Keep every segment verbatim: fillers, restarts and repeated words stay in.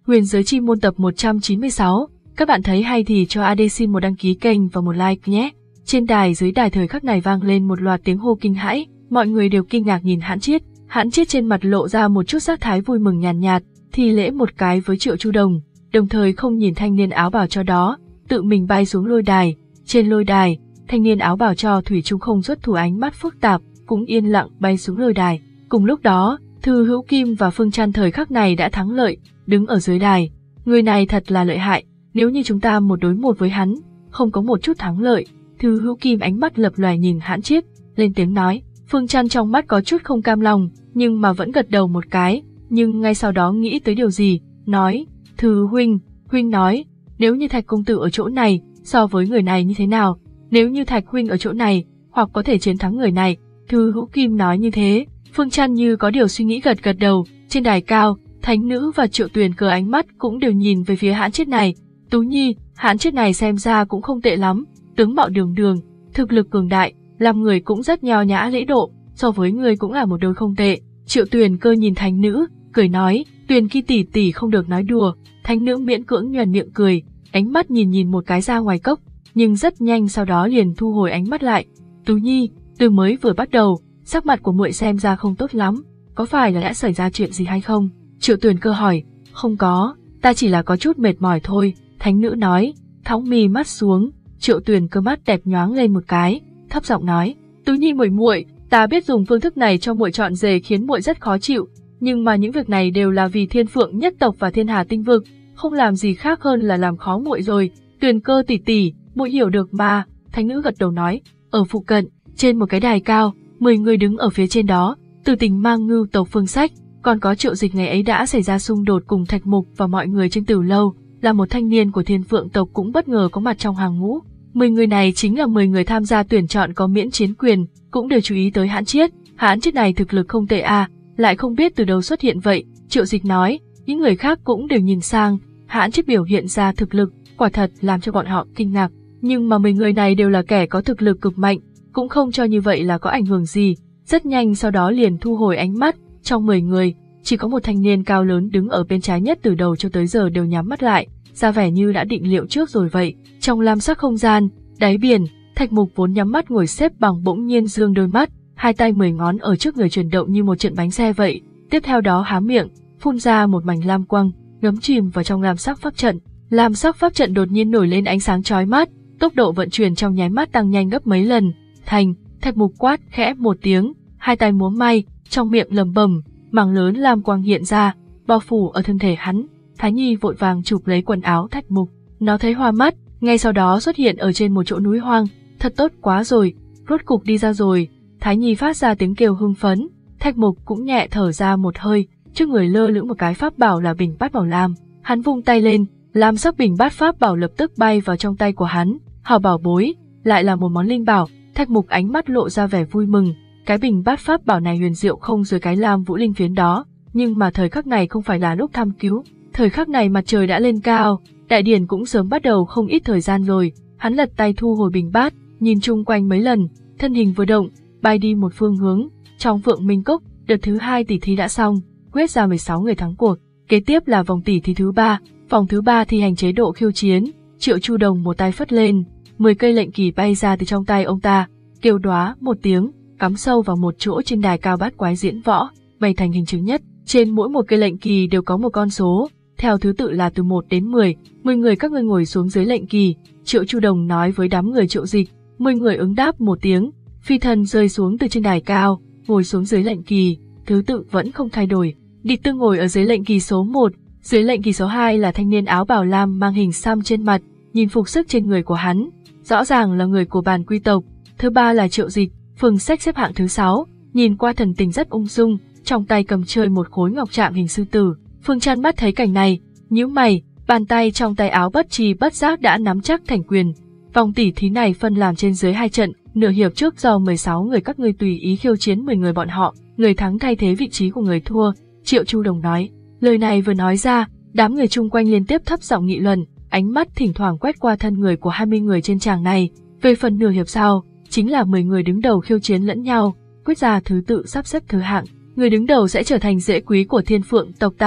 Huyền Giới Chi Môn tập một trăm chín mươi sáu. Các bạn thấy hay thì cho a đê xin một đăng ký kênh và một like nhé. Trên đài dưới đài thời khắc này vang lên một loạt tiếng hô kinh hãi, mọi người đều kinh ngạc nhìn Hãn Chiết. Hãn Chiết trên mặt lộ ra một chút sắc thái vui mừng nhàn nhạt, nhạt, thì lễ một cái với Triệu Chu Đồng, đồng thời không nhìn thanh niên áo bào cho đó, tự mình bay xuống lôi đài. Trên lôi đài, thanh niên áo bào cho thủy chung không xuất thủ, ánh mắt phức tạp, cũng yên lặng bay xuống lôi đài. Cùng lúc đó, Thư Hữu Kim và Phương Trăn thời khắc này đã thắng lợi, đứng ở dưới đài. Người này thật là lợi hại, nếu như chúng ta một đối một với hắn, không có một chút thắng lợi. Thư Hữu Kim ánh mắt lập lòe nhìn Hãn Chiết, lên tiếng nói. Phương Trăn trong mắt có chút không cam lòng, nhưng mà vẫn gật đầu một cái, nhưng ngay sau đó nghĩ tới điều gì, nói, Thư huynh, huynh nói, nếu như Thạch công tử ở chỗ này, so với người này như thế nào, nếu như Thạch huynh ở chỗ này, hoặc có thể chiến thắng người này. Thư Hữu Kim nói như thế, Phương Trăn như có điều suy nghĩ gật gật đầu. Trên đài cao, Thánh Nữ và Triệu Tuyền cờ ánh mắt cũng đều nhìn về phía Hãn Chiết này. Tú Nhi, Hãn Chiết này xem ra cũng không tệ lắm, tướng mạo đường đường, thực lực cường đại, làm người cũng rất nho nhã lễ độ, so với người cũng là một đôi không tệ. Triệu Tuyền cơ nhìn Thánh Nữ, cười nói, Tuyền Ki tỷ tỷ không được nói đùa. Thánh Nữ miễn cưỡng nhoẻn miệng cười, ánh mắt nhìn nhìn một cái ra ngoài cốc, nhưng rất nhanh sau đó liền thu hồi ánh mắt lại. Tú Nhi, từ mới vừa bắt đầu, sắc mặt của muội xem ra không tốt lắm, có phải là đã xảy ra chuyện gì hay không? Triệu Tuyền cơ hỏi. Không có, ta chỉ là có chút mệt mỏi thôi. Thánh Nữ nói, thõng mi mắt xuống. Triệu Tuyền cơ mắt đẹp nhoáng lên một cái, thấp giọng nói, Tú Nhi muội muội, ta biết dùng phương thức này cho muội chọn rể khiến muội rất khó chịu, nhưng mà những việc này đều là vì Thiên Phượng nhất tộc và Thiên Hà tinh vực, không làm gì khác hơn là làm khó muội rồi. Tuyền cơ tỷ tỷ, muội hiểu được mà. Thánh Nữ gật đầu nói. Ở phụ cận, trên một cái đài cao, mười người đứng ở phía trên đó, Từ Tình mang ngưu tộc Phương Sách, còn có Triệu Dịch ngày ấy đã xảy ra xung đột cùng Thạch Mục và mọi người trên Tử Lâu, là một thanh niên của Thiên Phượng tộc cũng bất ngờ có mặt trong hàng ngũ. Mười người này chính là mười người tham gia tuyển chọn có miễn chiến quyền, cũng đều chú ý tới Hãn Chiết. Hãn Chiết này thực lực không tệ à, lại không biết từ đâu xuất hiện vậy. Triệu Dịch nói, những người khác cũng đều nhìn sang, Hãn Chiết biểu hiện ra thực lực, quả thật làm cho bọn họ kinh ngạc. Nhưng mà mười người này đều là kẻ có thực lực cực mạnh, cũng không cho như vậy là có ảnh hưởng gì. Rất nhanh sau đó liền thu hồi ánh mắt, trong mười người, chỉ có một thanh niên cao lớn đứng ở bên trái nhất, từ đầu cho tới giờ đều nhắm mắt lại, ra vẻ như đã định liệu trước rồi vậy. Trong lam sắc không gian, đáy biển, Thạch Mục vốn nhắm mắt ngồi xếp bằng bỗng nhiên dương đôi mắt, hai tay mười ngón ở trước người chuyển động như một trận bánh xe vậy, tiếp theo đó há miệng, phun ra một mảnh lam quang, ngấm chìm vào trong lam sắc pháp trận. Lam sắc pháp trận đột nhiên nổi lên ánh sáng chói mắt, tốc độ vận chuyển trong nháy mắt tăng nhanh gấp mấy lần. Thành, Thạch Mục quát khẽ một tiếng, hai tay múa may, trong miệng lẩm bẩm, mảng lớn lam quang hiện ra, bao phủ ở thân thể hắn. Thái Nhi vội vàng chụp lấy quần áo Thạch Mục, nó thấy hoa mắt, ngay sau đó xuất hiện ở trên một chỗ núi hoang. Thật tốt quá rồi, rốt cục đi ra rồi. Thái Nhi phát ra tiếng kêu hưng phấn. Thạch Mục cũng nhẹ thở ra một hơi, trước người lơ lửng một cái pháp bảo là bình bát bảo lam. Hắn vung tay lên, lam sắc bình bát pháp bảo lập tức bay vào trong tay của hắn. Hảo bảo bối, lại là một món linh bảo. Thạch Mục ánh mắt lộ ra vẻ vui mừng. Cái bình bát pháp bảo này huyền diệu không dưới cái lam vũ linh phiến đó, nhưng mà thời khắc này không phải là lúc thăm cứu. Thời khắc này mặt trời đã lên cao, đại điển cũng sớm bắt đầu không ít thời gian rồi. Hắn lật tay thu hồi bình bát, nhìn chung quanh mấy lần, thân hình vừa động, bay đi một phương hướng. Trong Phượng Minh Cốc, đợt thứ hai tỷ thí đã xong, quyết ra mười sáu người thắng cuộc. Kế tiếp là vòng tỷ thí thứ ba, vòng thứ ba thi hành chế độ khiêu chiến. Triệu Chu Đồng một tay phất lên, mười cây lệnh kỳ bay ra từ trong tay ông ta, kêu đóa một tiếng, cắm sâu vào một chỗ trên đài cao bát quái diễn võ, bày thành hình chữ nhất. Trên mỗi một cây lệnh kỳ đều có một con số, theo thứ tự là từ một đến mười, mười người các ngươi ngồi xuống dưới lệnh kỳ. Triệu Chu Đồng nói với đám người Triệu Dịch, mười người ứng đáp một tiếng, phi thân rơi xuống từ trên đài cao, ngồi xuống dưới lệnh kỳ, thứ tự vẫn không thay đổi. Địch Tư ngồi ở dưới lệnh kỳ số một, dưới lệnh kỳ số hai là thanh niên áo bào lam mang hình xăm trên mặt, nhìn phục sức trên người của hắn, rõ ràng là người của Bàn Quy tộc. Thứ ba là Triệu Dịch, Phương Sách xếp hạng thứ sáu, nhìn qua thần tình rất ung dung, trong tay cầm chơi một khối ngọc trạng hình sư tử. Phương Trăn mắt thấy cảnh này, nhíu mày, bàn tay trong tay áo bất trì bất giác đã nắm chắc thành quyền. Vòng tỷ thí này phân làm trên dưới hai trận, nửa hiệp trước do mười sáu người các ngươi tùy ý khiêu chiến mười người bọn họ, người thắng thay thế vị trí của người thua. Triệu Chu Đồng nói. Lời này vừa nói ra, đám người chung quanh liên tiếp thấp giọng nghị luận, ánh mắt thỉnh thoảng quét qua thân người của hai mươi người trên tràng này. Về phần nửa hiệp sau, chính là mười người đứng đầu khiêu chiến lẫn nhau, quyết ra thứ tự sắp xếp thứ hạng. Người đứng đầu sẽ trở thành rễ quý của Thiên Phượng tộc ta,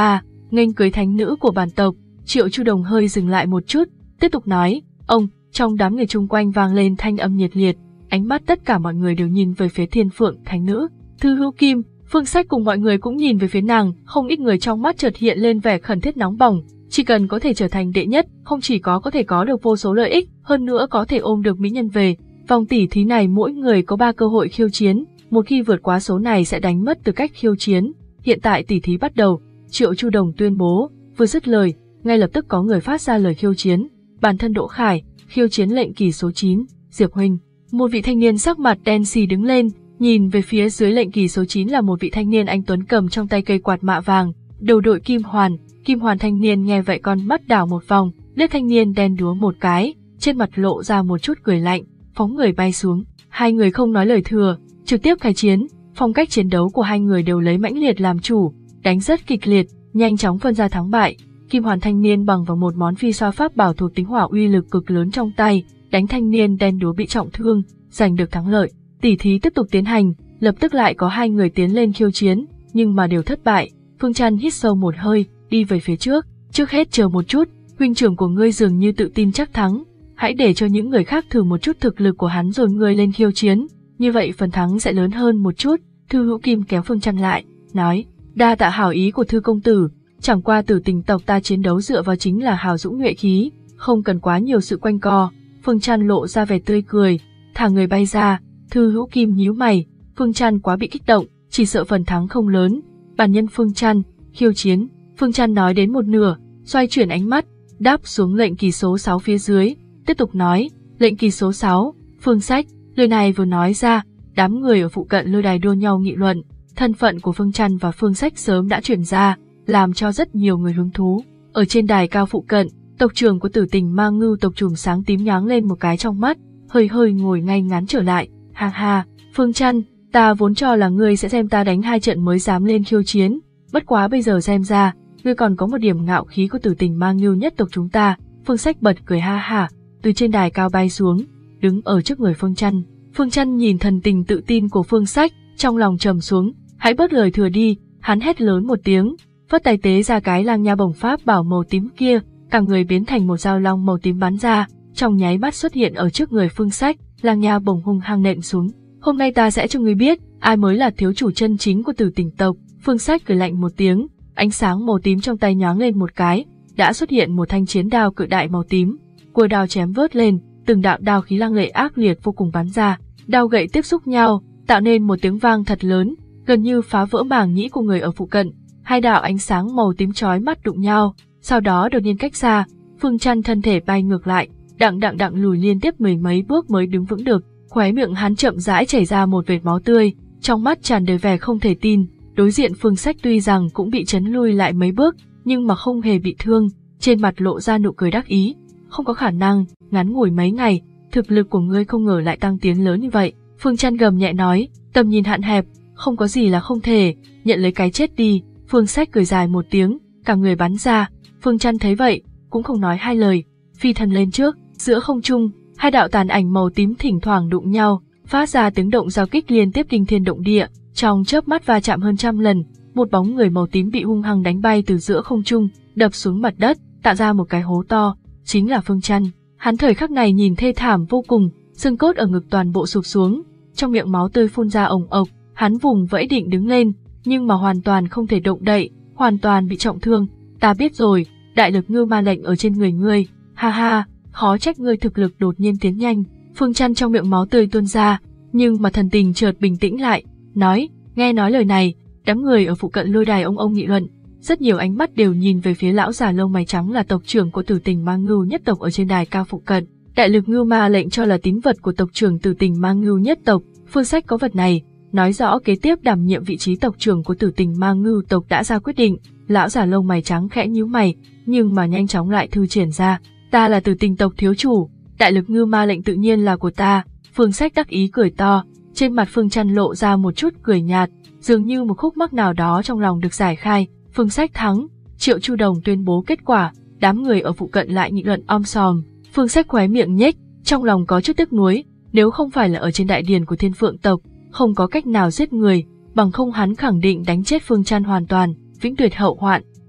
nghênh cưới thánh nữ của bản tộc. Triệu Chu Đồng hơi dừng lại một chút, tiếp tục nói, ông, trong đám người chung quanh vang lên thanh âm nhiệt liệt, ánh mắt tất cả mọi người đều nhìn về phía Thiên Phượng thánh nữ. Thư Hữu Kim, Phương Sách cùng mọi người cũng nhìn về phía nàng, không ít người trong mắt chợt hiện lên vẻ khẩn thiết nóng bỏng, chỉ cần có thể trở thành đệ nhất, không chỉ có có thể có được vô số lợi ích, hơn nữa có thể ôm được mỹ nhân về. Vòng tỉ thí này mỗi người có ba cơ hội khiêu chiến, một khi vượt quá số này sẽ đánh mất tư cách khiêu chiến. Hiện tại tỉ thí bắt đầu, Triệu Chu Đồng tuyên bố, vừa dứt lời, ngay lập tức có người phát ra lời khiêu chiến. Bản thân Đỗ Khải, khiêu chiến lệnh kỳ số chín, Diệp huynh. Một vị thanh niên sắc mặt đen xì đứng lên, nhìn về phía dưới lệnh kỳ số chín là một vị thanh niên anh tuấn cầm trong tay cây quạt mạ vàng, đầu đội kim hoàn. Kim hoàn thanh niên nghe vậy con mắt đảo một vòng, liếc thanh niên đen đúa một cái, trên mặt lộ ra một chút cười lạnh, phóng người bay xuống. Hai người không nói lời thừa, trực tiếp khai chiến. Phong cách chiến đấu của hai người đều lấy mãnh liệt làm chủ, đánh rất kịch liệt, nhanh chóng phân ra thắng bại. Kim hoàn thanh niên bằng vào một món phi xoa pháp bảo thuộc tính hỏa uy lực cực lớn trong tay, đánh thanh niên đen đúa bị trọng thương, giành được thắng lợi. Tỉ thí tiếp tục tiến hành, lập tức lại có hai người tiến lên khiêu chiến, nhưng mà đều thất bại. Phương Trăn hít sâu một hơi, đi về phía trước. Trước hết chờ một chút, huynh trưởng của ngươi dường như tự tin chắc thắng, hãy để cho những người khác thử một chút thực lực của hắn rồi ngươi lên khiêu chiến, như vậy phần thắng sẽ lớn hơn một chút. Thư Hữu Kim kéo Phương Trăn lại, nói, đa tạ hảo ý của Thư công tử, chẳng qua Tử Tình tộc ta chiến đấu dựa vào chính là hào dũng nhuệ khí, không cần quá nhiều sự quanh co. Phương Trăn lộ ra vẻ tươi cười, thả người bay ra. Thư Hữu Kim nhíu mày, Phương Trăn quá bị kích động, chỉ sợ phần thắng không lớn. Bản nhân Phương Trăn, khiêu chiến. Phương Trăn nói đến một nửa, xoay chuyển ánh mắt, đáp xuống lệnh kỳ số sáu phía dưới, tiếp tục nói, lệnh kỳ số sáu, Phương Sách. Lời này vừa nói ra, đám người ở phụ cận lôi đài đua nhau nghị luận, thân phận của Phương Trăn và Phương Sách sớm đã chuyển ra, làm cho rất nhiều người hứng thú. Ở trên đài cao phụ cận, tộc trưởng của Tử Tình Ma Ngưu tộc chùm sáng tím nháng lên một cái trong mắt, hơi hơi ngồi ngay ngắn trở lại, ha ha, Phương Trăn, ta vốn cho là ngươi sẽ xem ta đánh hai trận mới dám lên khiêu chiến, bất quá bây giờ xem ra, ngươi còn có một điểm ngạo khí của Tử Tình Ma Ngưu nhất tộc chúng ta. Phương Sách bật cười ha ha, từ trên đài cao bay xuống, đứng ở trước người Phương Trăn. Phương Trăn nhìn thần tình tự tin của Phương Sách, trong lòng trầm xuống, hãy bớt lời thừa đi, hắn hét lớn một tiếng, phất tay tế ra cái lang nha bổng pháp bảo màu tím kia, cả người biến thành một dao long màu tím bắn ra, trong nháy mắt xuất hiện ở trước người Phương Sách, lang nha bổng hung hăng nện xuống. Hôm nay ta sẽ cho ngươi biết, ai mới là thiếu chủ chân chính của Tử Tình tộc. Phương Sách cười lạnh một tiếng, ánh sáng màu tím trong tay nhoáng lên một cái, đã xuất hiện một thanh chiến đao cự đại màu tím, cua đao chém vớt lên, từng đạo đao khí lăng lệ ác liệt vô cùng bắn ra, đao gậy tiếp xúc nhau, tạo nên một tiếng vang thật lớn, gần như phá vỡ màng nhĩ của người ở phụ cận. Hai đạo ánh sáng màu tím chói mắt đụng nhau, sau đó đột nhiên cách xa, Phương Trăn thân thể bay ngược lại, đặng đặng đặng lùi liên tiếp mười mấy bước mới đứng vững được, khóe miệng hắn chậm rãi chảy ra một vệt máu tươi, trong mắt tràn đầy vẻ không thể tin. Đối diện Phương Sách tuy rằng cũng bị chấn lui lại mấy bước, nhưng mà không hề bị thương, trên mặt lộ ra nụ cười đắc ý. Không có khả năng, ngắn ngủi mấy ngày, thực lực của ngươi không ngờ lại tăng tiến lớn như vậy. Phương Trăn gầm nhẹ nói, tầm nhìn hạn hẹp, không có gì là không thể, nhận lấy cái chết đi. Phương Sách cười dài một tiếng, cả người bắn ra. Phương Trăn thấy vậy, cũng không nói hai lời, phi thân lên trước. Giữa không trung, hai đạo tàn ảnh màu tím thỉnh thoảng đụng nhau, phát ra tiếng động giao kích liên tiếp kinh thiên động địa. Trong chớp mắt va chạm hơn trăm lần, một bóng người màu tím bị hung hăng đánh bay từ giữa không trung, đập xuống mặt đất, tạo ra một cái hố to, chính là Phương Trăn. Hắn thời khắc này nhìn thê thảm vô cùng, xương cốt ở ngực toàn bộ sụp xuống, trong miệng máu tươi phun ra ồng ộc, hắn vùng vẫy định đứng lên, nhưng mà hoàn toàn không thể động đậy, hoàn toàn bị trọng thương. Ta biết rồi, đại lực ngưu ma lệnh ở trên người ngươi, ha ha, khó trách ngươi thực lực đột nhiên tiến nhanh. Phương Trăn trong miệng máu tươi tuôn ra, nhưng mà thần tình chợt bình tĩnh lại, nói, nghe nói lời này, đám người ở phụ cận lôi đài ông ông nghị luận, rất nhiều ánh mắt đều nhìn về phía lão già lông mày trắng là tộc trưởng của Tử Tình Ma Ngưu nhất tộc ở trên đài cao phụ cận. Đại lực ngưu ma lệnh cho là tín vật của tộc trưởng Tử Tình Ma Ngưu nhất tộc, Phương Sách có vật này, nói rõ kế tiếp đảm nhiệm vị trí tộc trưởng của Tử Tình Ma Ngưu tộc đã ra quyết định. Lão già lông mày trắng khẽ nhíu mày, nhưng mà nhanh chóng lại thư triển ra, ta là Tử Tình tộc thiếu chủ, đại lực ngưu ma lệnh tự nhiên là của ta. Phương Sách đắc ý cười to, trên mặt Phương Trăn lộ ra một chút cười nhạt, dường như một khúc mắc nào đó trong lòng được giải khai. Phương Sách thắng. Triệu Chu Đồng tuyên bố kết quả, đám người ở phụ cận lại nghị luận om sòm. Phương Sách khóe miệng nhếch, trong lòng có chút tiếc nuối, nếu không phải là ở trên đại điền của Thiên Phượng tộc, không có cách nào giết người, bằng không hắn khẳng định đánh chết Phương Trăn hoàn toàn, vĩnh tuyệt hậu hoạn.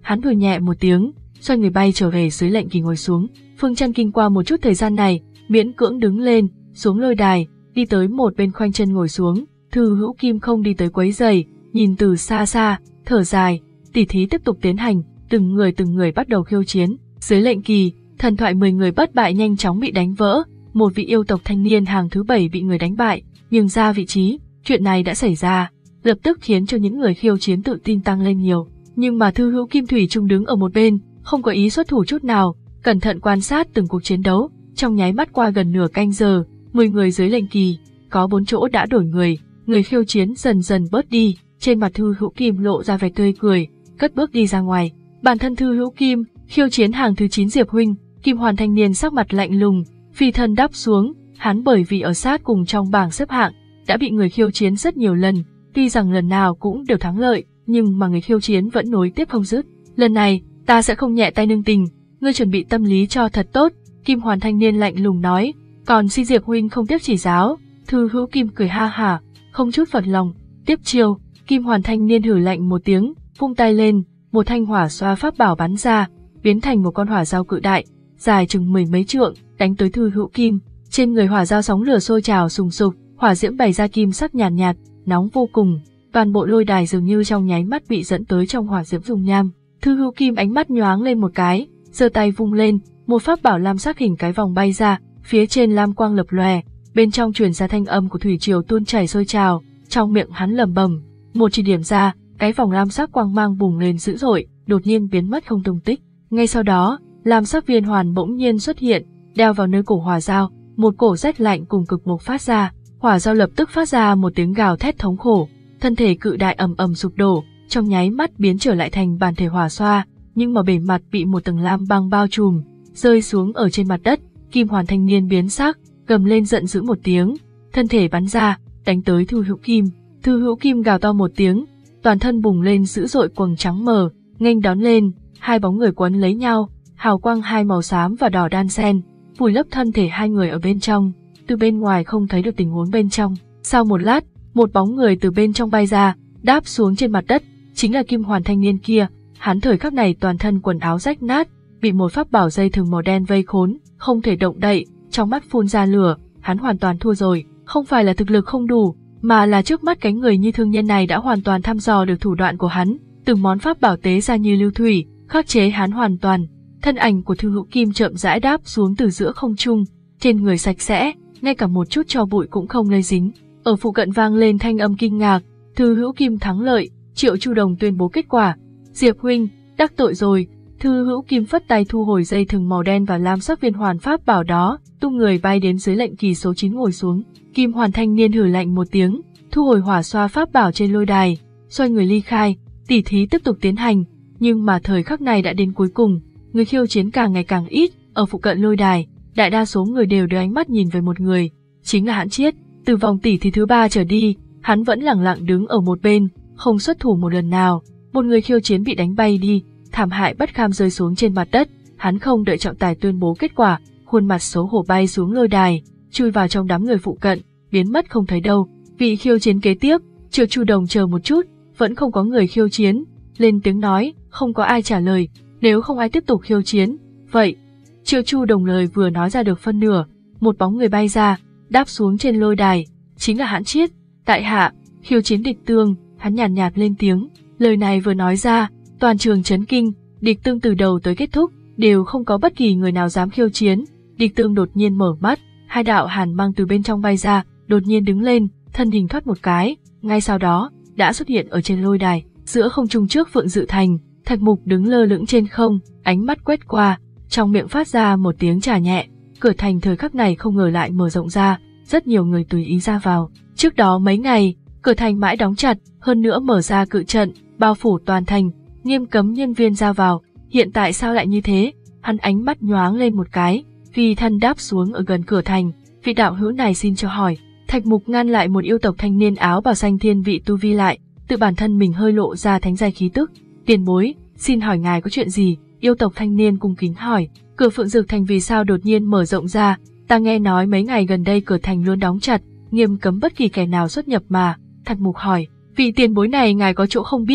Hắn hừ nhẹ một tiếng, xoay người bay trở về dưới lệnh kỳ ngồi xuống. Phương Chân kinh qua một chút thời gian này, miễn cưỡng đứng lên, xuống lôi đài, đi tới một bên khoanh chân ngồi xuống. Thư Hữu Kim không đi tới quấy rầy, nhìn từ xa xa, thở dài. Tỉ thí tiếp tục tiến hành, từng người từng người bắt đầu khiêu chiến. Dưới lệnh kỳ, thần thoại mười người bất bại nhanh chóng bị đánh vỡ, một vị yêu tộc thanh niên hàng thứ bảy bị người đánh bại, nhưng ra vị trí. Chuyện này đã xảy ra, lập tức khiến cho những người khiêu chiến tự tin tăng lên nhiều. Nhưng mà Thư Hữu Kim thủy chung đứng ở một bên, không có ý xuất thủ chút nào, cẩn thận quan sát từng cuộc chiến đấu. Trong nháy mắt qua gần nửa canh giờ, mười người dưới lệnh kỳ, có bốn chỗ đã đổi người, người khiêu chiến dần dần bớt đi, trên mặt Thư Hữu Kim lộ ra vẻ tươi cười, cất bước đi ra ngoài. Bản thân Thư Hữu Kim, khiêu chiến hàng thứ chín Diệp huynh, Kim Hoàn thanh niên sắc mặt lạnh lùng, phi thân đáp xuống, hắn bởi vì ở sát cùng trong bảng xếp hạng, đã bị người khiêu chiến rất nhiều lần, tuy rằng lần nào cũng đều thắng lợi, nhưng mà người khiêu chiến vẫn nối tiếp không dứt. Lần này, ta sẽ không nhẹ tay nương tình, ngươi chuẩn bị tâm lý cho thật tốt, Kim Hoàn thanh niên lạnh lùng nói, còn xin Diệp huynh không tiếp chỉ giáo. Thư Hữu Kim cười ha hả, không chút phật lòng, tiếp chiêu. Kim Hoàn thanh niên hử lạnh một tiếng, vung tay lên, một thanh hỏa xoa pháp bảo bắn ra, biến thành một con hỏa dao cự đại, dài chừng mười mấy trượng, đánh tới Thư Hữu Kim. Trên người hỏa dao sóng lửa sôi trào sùng sục, hỏa diễm bày ra kim sắc nhàn nhạt, nhạt, nóng vô cùng, toàn bộ lôi đài dường như trong nháy mắt bị dẫn tới trong hỏa diễm dung nham. Thư Hữu Kim ánh mắt nhoáng lên một cái, giơ tay vung lên, một pháp bảo lam sắc hình cái vòng bay ra, phía trên lam quang lập lòe, bên trong truyền ra thanh âm của thủy triều tuôn chảy sôi trào, trong miệng hắn lẩm bẩm, một chỉ điểm ra, cái vòng lam sắc quang mang bùng lên dữ dội, đột nhiên biến mất không tung tích. Ngay sau đó, lam sắc viên hoàn bỗng nhiên xuất hiện, đeo vào nơi cổ hỏa dao, một cổ rét lạnh cùng cực bộc phát ra, hỏa dao lập tức phát ra một tiếng gào thét thống khổ, thân thể cự đại ầm ầm sụp đổ, trong nháy mắt biến trở lại thành bản thể hỏa xoa, nhưng mà bề mặt bị một tầng lam băng bao trùm, rơi xuống ở trên mặt đất. Kim Hoàn thanh niên biến sắc, gầm lên giận dữ một tiếng, thân thể bắn ra, đánh tới Thư Hữu Kim. Thư Hữu Kim gào to một tiếng, toàn thân bùng lên dữ dội quầng trắng mờ, nghênh đón lên, hai bóng người quấn lấy nhau, hào quang hai màu xám và đỏ đan xen, vùi lấp thân thể hai người ở bên trong, từ bên ngoài không thấy được tình huống bên trong. Sau một lát, một bóng người từ bên trong bay ra, đáp xuống trên mặt đất, chính là Kim Hoàn thanh niên kia. Hắn thời khắc này toàn thân quần áo rách nát, bị một pháp bảo dây thừng màu đen vây khốn, không thể động đậy, trong mắt phun ra lửa, hắn hoàn toàn thua rồi, không phải là thực lực không đủ, mà là trước mắt cái người như thương nhân này đã hoàn toàn thăm dò được thủ đoạn của hắn, từng món pháp bảo tế ra như lưu thủy, khắc chế hắn hoàn toàn. Thân ảnh của Thư Hữu Kim chậm rãi đáp xuống từ giữa không trung, trên người sạch sẽ, ngay cả một chút tro bụi cũng không lây dính. Ở phụ cận vang lên thanh âm kinh ngạc, Thư Hữu Kim thắng lợi, Triệu Chu Đồng tuyên bố kết quả. Diệp huynh, đắc tội rồi. Thư Hữu Kim phất tay thu hồi dây thừng màu đen và lam sắc viên hoàn pháp bảo đó, tung người bay đến dưới lệnh kỳ số chín ngồi xuống. Kim Hoàn thanh niên hử lạnh một tiếng, thu hồi hỏa xoa pháp bảo trên lôi đài, xoay người ly khai. Tỉ thí tiếp tục tiến hành, nhưng mà thời khắc này đã đến cuối cùng, người khiêu chiến càng ngày càng ít. Ở phụ cận lôi đài, đại đa số người đều đưa ánh mắt nhìn về một người, chính là Hãn Chiết. Từ vòng tỉ thí thứ ba trở đi, hắn vẫn lẳng lặng đứng ở một bên, không xuất thủ một lần nào. Một người khiêu chiến bị đánh bay đi, thảm hại bất kham rơi xuống trên mặt đất, hắn không đợi trọng tài tuyên bố kết quả, khuôn mặt xấu hổ bay xuống lôi đài, chui vào trong đám người phụ cận, biến mất không thấy đâu. Vị khiêu chiến kế tiếp, Triệu Chu Đồng chờ một chút, vẫn không có người khiêu chiến, lên tiếng nói, không có ai trả lời, nếu không ai tiếp tục khiêu chiến, vậy. Triệu Chu Đồng lời vừa nói ra được phân nửa, một bóng người bay ra, đáp xuống trên lôi đài, chính là Hãn Chiết. Tại hạ, khiêu chiến Địch Tương, hắn nhàn nhạt, nhạt lên tiếng, lời này vừa nói ra, toàn trường chấn kinh, Địch Tương từ đầu tới kết thúc, đều không có bất kỳ người nào dám khiêu chiến. Địch Tương đột nhiên mở mắt, hai đạo hàn mang từ bên trong bay ra, đột nhiên đứng lên, thân hình thoát một cái, ngay sau đó, đã xuất hiện ở trên lôi đài, giữa không trung trước Phượng Dự Thành. Thạch Mục đứng lơ lửng trên không, ánh mắt quét qua, trong miệng phát ra một tiếng trà nhẹ. Cửa thành thời khắc này không ngờ lại mở rộng ra, rất nhiều người tùy ý ra vào. Trước đó mấy ngày, cửa thành mãi đóng chặt, hơn nữa mở ra cự trận, bao phủ toàn thành, nghiêm cấm nhân viên ra vào. Hiện tại sao lại như thế? Hắn ánh mắt nhoáng lên một cái, phi thân đáp xuống ở gần cửa thành. Vị đạo hữu này xin cho hỏi. Thạch Mục ngăn lại một yêu tộc thanh niên áo bào xanh thiên vị tu vi lại, tự bản thân mình hơi lộ ra thánh giai khí tức. Tiền bối, xin hỏi ngài có chuyện gì? Yêu tộc thanh niên cung kính hỏi. Cửa Phượng Dược Thành vì sao đột nhiên mở rộng ra? Ta nghe nói mấy ngày gần đây cửa thành luôn đóng chặt, nghiêm cấm bất kỳ kẻ nào xuất nhập mà. Thạch Mục hỏi. Vị tiền bối này ngài có chỗ không biết,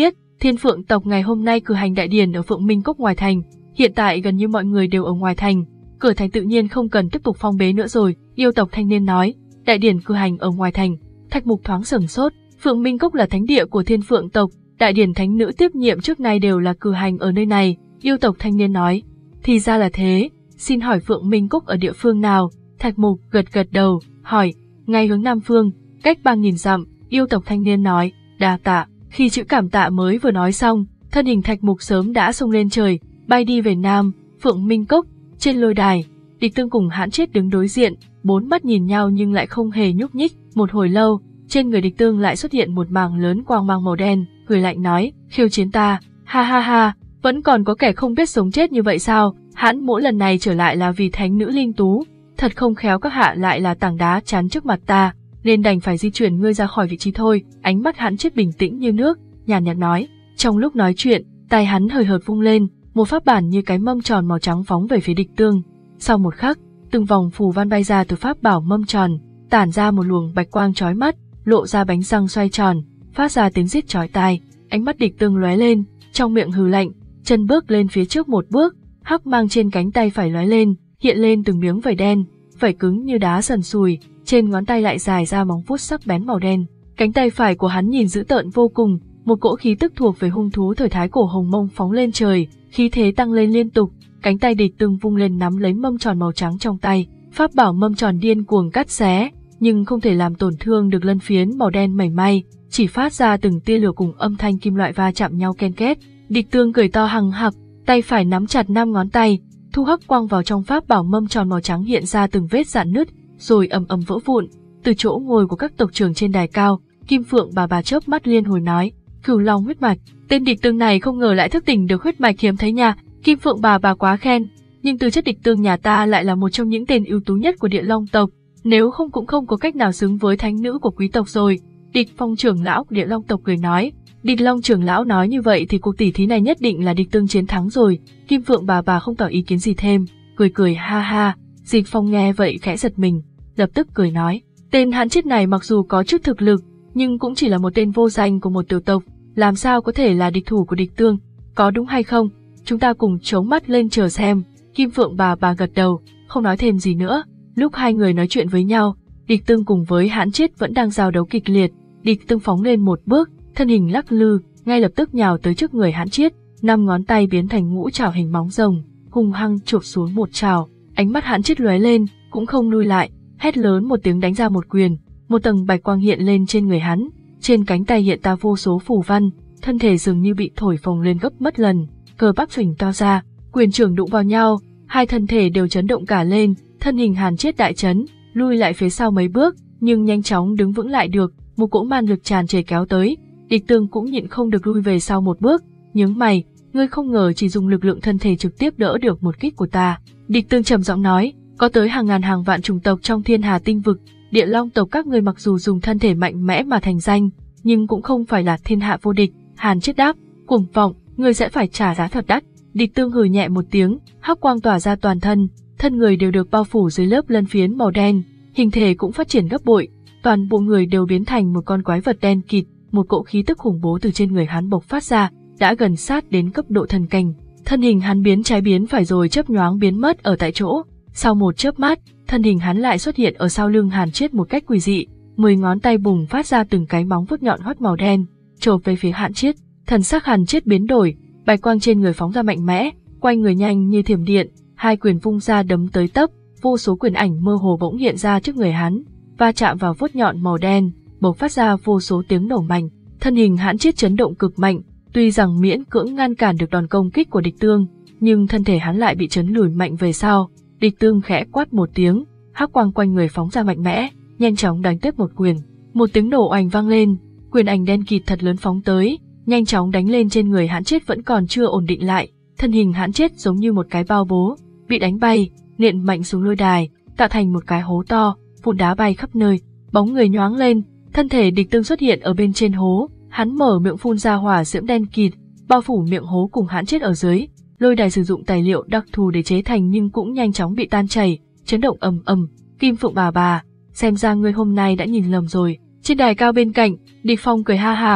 Thiên Phượng tộc ngày hôm nay cử hành đại điển ở Phượng Minh Cốc ngoài thành, hiện tại gần như mọi người đều ở ngoài thành, cửa thành tự nhiên không cần tiếp tục phong bế nữa rồi, yêu tộc thanh niên nói. Đại điển cử hành ở ngoài thành. Thạch Mục thoáng sửng sốt, Phượng Minh Cốc là thánh địa của Thiên Phượng tộc, đại điển thánh nữ tiếp nhiệm trước nay đều là cử hành ở nơi này, yêu tộc thanh niên nói. Thì ra là thế, xin hỏi Phượng Minh Cốc ở địa phương nào? Thạch Mục gật gật đầu, hỏi, ngay hướng nam phương, cách ba nghìn dặm, yêu tộc thanh niên nói, đa tạ. Khi chữ cảm tạ mới vừa nói xong, thân hình Thạch Mục sớm đã xông lên trời, bay đi về nam, Phượng Minh Cốc. Trên lôi đài, Địch Tương cùng Hãn Chiết đứng đối diện, bốn mắt nhìn nhau nhưng lại không hề nhúc nhích. Một hồi lâu, trên người Địch Tương lại xuất hiện một mảng lớn quang mang màu đen, cười lạnh nói, khiêu chiến ta, ha ha ha, vẫn còn có kẻ không biết sống chết như vậy sao? Hãn mỗi lần này trở lại là vì thánh nữ linh tú, thật không khéo các hạ lại là tảng đá chắn trước mặt ta, nên đành phải di chuyển ngươi ra khỏi vị trí thôi. Ánh mắt Hãn Chiết bình tĩnh như nước, nhàn nhạt nói. Trong lúc nói chuyện, tay hắn hời hợt vung lên, một pháp bản như cái mâm tròn màu trắng phóng về phía Địch Tương. Sau một khắc, từng vòng phù văn bay ra từ pháp bảo mâm tròn, tản ra một luồng bạch quang chói mắt, lộ ra bánh răng xoay tròn, phát ra tiếng rít chói tai. Ánh mắt Địch Tương lóe lên, trong miệng hừ lạnh, chân bước lên phía trước một bước, hắc mang trên cánh tay phải lóe lên, hiện lên từng miếng vảy đen, vảy cứng như đá sần sùi, trên ngón tay lại dài ra móng vuốt sắc bén màu đen. Cánh tay phải của hắn nhìn dữ tợn vô cùng, một cỗ khí tức thuộc về hung thú thời thái cổ hồng mông phóng lên trời, khí thế tăng lên liên tục. Cánh tay Địch Tương vung lên nắm lấy mâm tròn màu trắng trong tay, pháp bảo mâm tròn điên cuồng cắt xé, nhưng không thể làm tổn thương được lân phiến màu đen mảy may, chỉ phát ra từng tia lửa cùng âm thanh kim loại va chạm nhau ken két. Địch Tương cười to hằng hặc, tay phải nắm chặt năm ngón tay, thu hắc quang vào trong pháp bảo mâm tròn màu trắng hiện ra từng vết rạn nứt, rồi ầm ầm vỡ vụn. Từ chỗ ngồi của các tộc trưởng trên đài cao, Kim Phượng bà bà chớp mắt liên hồi nói, Cửu Long huyết mạch, tên Địch Tương này không ngờ lại thức tỉnh được huyết mạch hiếm thấy nha. Kim Phượng bà bà quá khen, nhưng tư chất Địch Tương nhà ta lại là một trong những tên ưu tú nhất của Địa Long tộc, nếu không cũng không có cách nào xứng với thánh nữ của quý tộc rồi. Địch Phong trưởng lão của Địa Long tộc cười nói. Địch Long trưởng lão nói như vậy thì cuộc tỷ thí này nhất định là Địch Tương chiến thắng rồi. Kim Phượng bà bà không tỏ ý kiến gì thêm, cười cười ha ha. Địch Phong nghe vậy khẽ giật mình, lập tức cười nói, tên Hãn Chiết này mặc dù có chút thực lực, nhưng cũng chỉ là một tên vô danh của một tiểu tộc, làm sao có thể là địch thủ của Địch Tương, có đúng hay không? Chúng ta cùng chống mắt lên chờ xem. Kim Phượng bà bà gật đầu, không nói thêm gì nữa. Lúc hai người nói chuyện với nhau, Địch Tương cùng với Hãn Chiết vẫn đang giao đấu kịch liệt. Địch Tương phóng lên một bước, thân hình lắc lư, ngay lập tức nhào tới trước người Hãn Chiết, năm ngón tay biến thành ngũ trảo hình móng rồng, hung hăng chụp xuống một trảo. Ánh mắt Hãn Chiết lóe lên, cũng không lui lại, hét lớn một tiếng đánh ra một quyền, một tầng bạch quang hiện lên trên người hắn, trên cánh tay hiện ra vô số phù văn, thân thể dường như bị thổi phồng lên gấp mất lần, cơ bắp phình to ra, quyền trưởng đụng vào nhau, hai thân thể đều chấn động cả lên, thân hình Hàn Chiết đại chấn, lui lại phía sau mấy bước, nhưng nhanh chóng đứng vững lại được, một cỗ man lực tràn trề kéo tới. Địch Tương cũng nhịn không được lui về sau một bước, nhướng mày, ngươi không ngờ chỉ dùng lực lượng thân thể trực tiếp đỡ được một kích của ta. Địch Tương trầm giọng nói, có tới hàng ngàn hàng vạn chủng tộc trong thiên hà tinh vực, Địa Long tộc các ngươi mặc dù dùng thân thể mạnh mẽ mà thành danh, nhưng cũng không phải là thiên hạ vô địch. Hàn Chiết đáp, cuồng vọng, ngươi sẽ phải trả giá thật đắt. Địch Tương hừ nhẹ một tiếng, hắc quang tỏa ra toàn thân, thân người đều được bao phủ dưới lớp lân phiến màu đen, hình thể cũng phát triển gấp bội, toàn bộ người đều biến thành một con quái vật đen kịt, một cỗ khí tức khủng bố từ trên người hắn bộc phát ra, đã gần sát đến cấp độ thần cảnh. Thân hình hắn biến trái biến phải rồi chớp nhoáng biến mất ở tại chỗ. Sau một chớp mắt, thân hình hắn lại xuất hiện ở sau lưng Hàn Chiết một cách quỷ dị, mười ngón tay bùng phát ra từng cái móng vuốt nhọn hoắt màu đen, chộp về phía Hàn Chiết. Thần sắc Hàn Chiết biến đổi, bạch quang trên người phóng ra mạnh mẽ, quanh người nhanh như thiểm điện, hai quyền vung ra đấm tới tấp, vô số quyền ảnh mơ hồ bỗng hiện ra trước người hắn, va chạm vào vuốt nhọn màu đen, bộc phát ra vô số tiếng nổ mạnh. Thân hình Hàn Chiết chấn động cực mạnh, tuy rằng miễn cưỡng ngăn cản được đòn công kích của Địch Tương, nhưng thân thể hắn lại bị chấn lùi mạnh về sau. Địch Tương khẽ quát một tiếng, hắc quang quanh người phóng ra mạnh mẽ, nhanh chóng đánh tiếp một quyền. Một tiếng nổ oành vang lên, quyền ảnh đen kịt thật lớn phóng tới, nhanh chóng đánh lên trên người Hàn Chiết vẫn còn chưa ổn định lại. Thân hình Hàn Chiết giống như một cái bao bố, bị đánh bay, nện mạnh xuống lôi đài, tạo thành một cái hố to, vụn đá bay khắp nơi. Bóng người nhoáng lên, thân thể Địch Tương xuất hiện ở bên trên hố, hắn mở miệng phun ra hỏa diễm đen kịt, bao phủ miệng hố cùng Hàn Chiết ở dưới. Lôi đài sử dụng tài liệu đặc thù để chế thành nhưng cũng nhanh chóng bị tan chảy, chấn động ầm ầm. Kim Phượng bà bà, xem ra ngươi hôm nay đã nhìn lầm rồi. Trên đài cao bên cạnh, Địch Phong cười ha ha,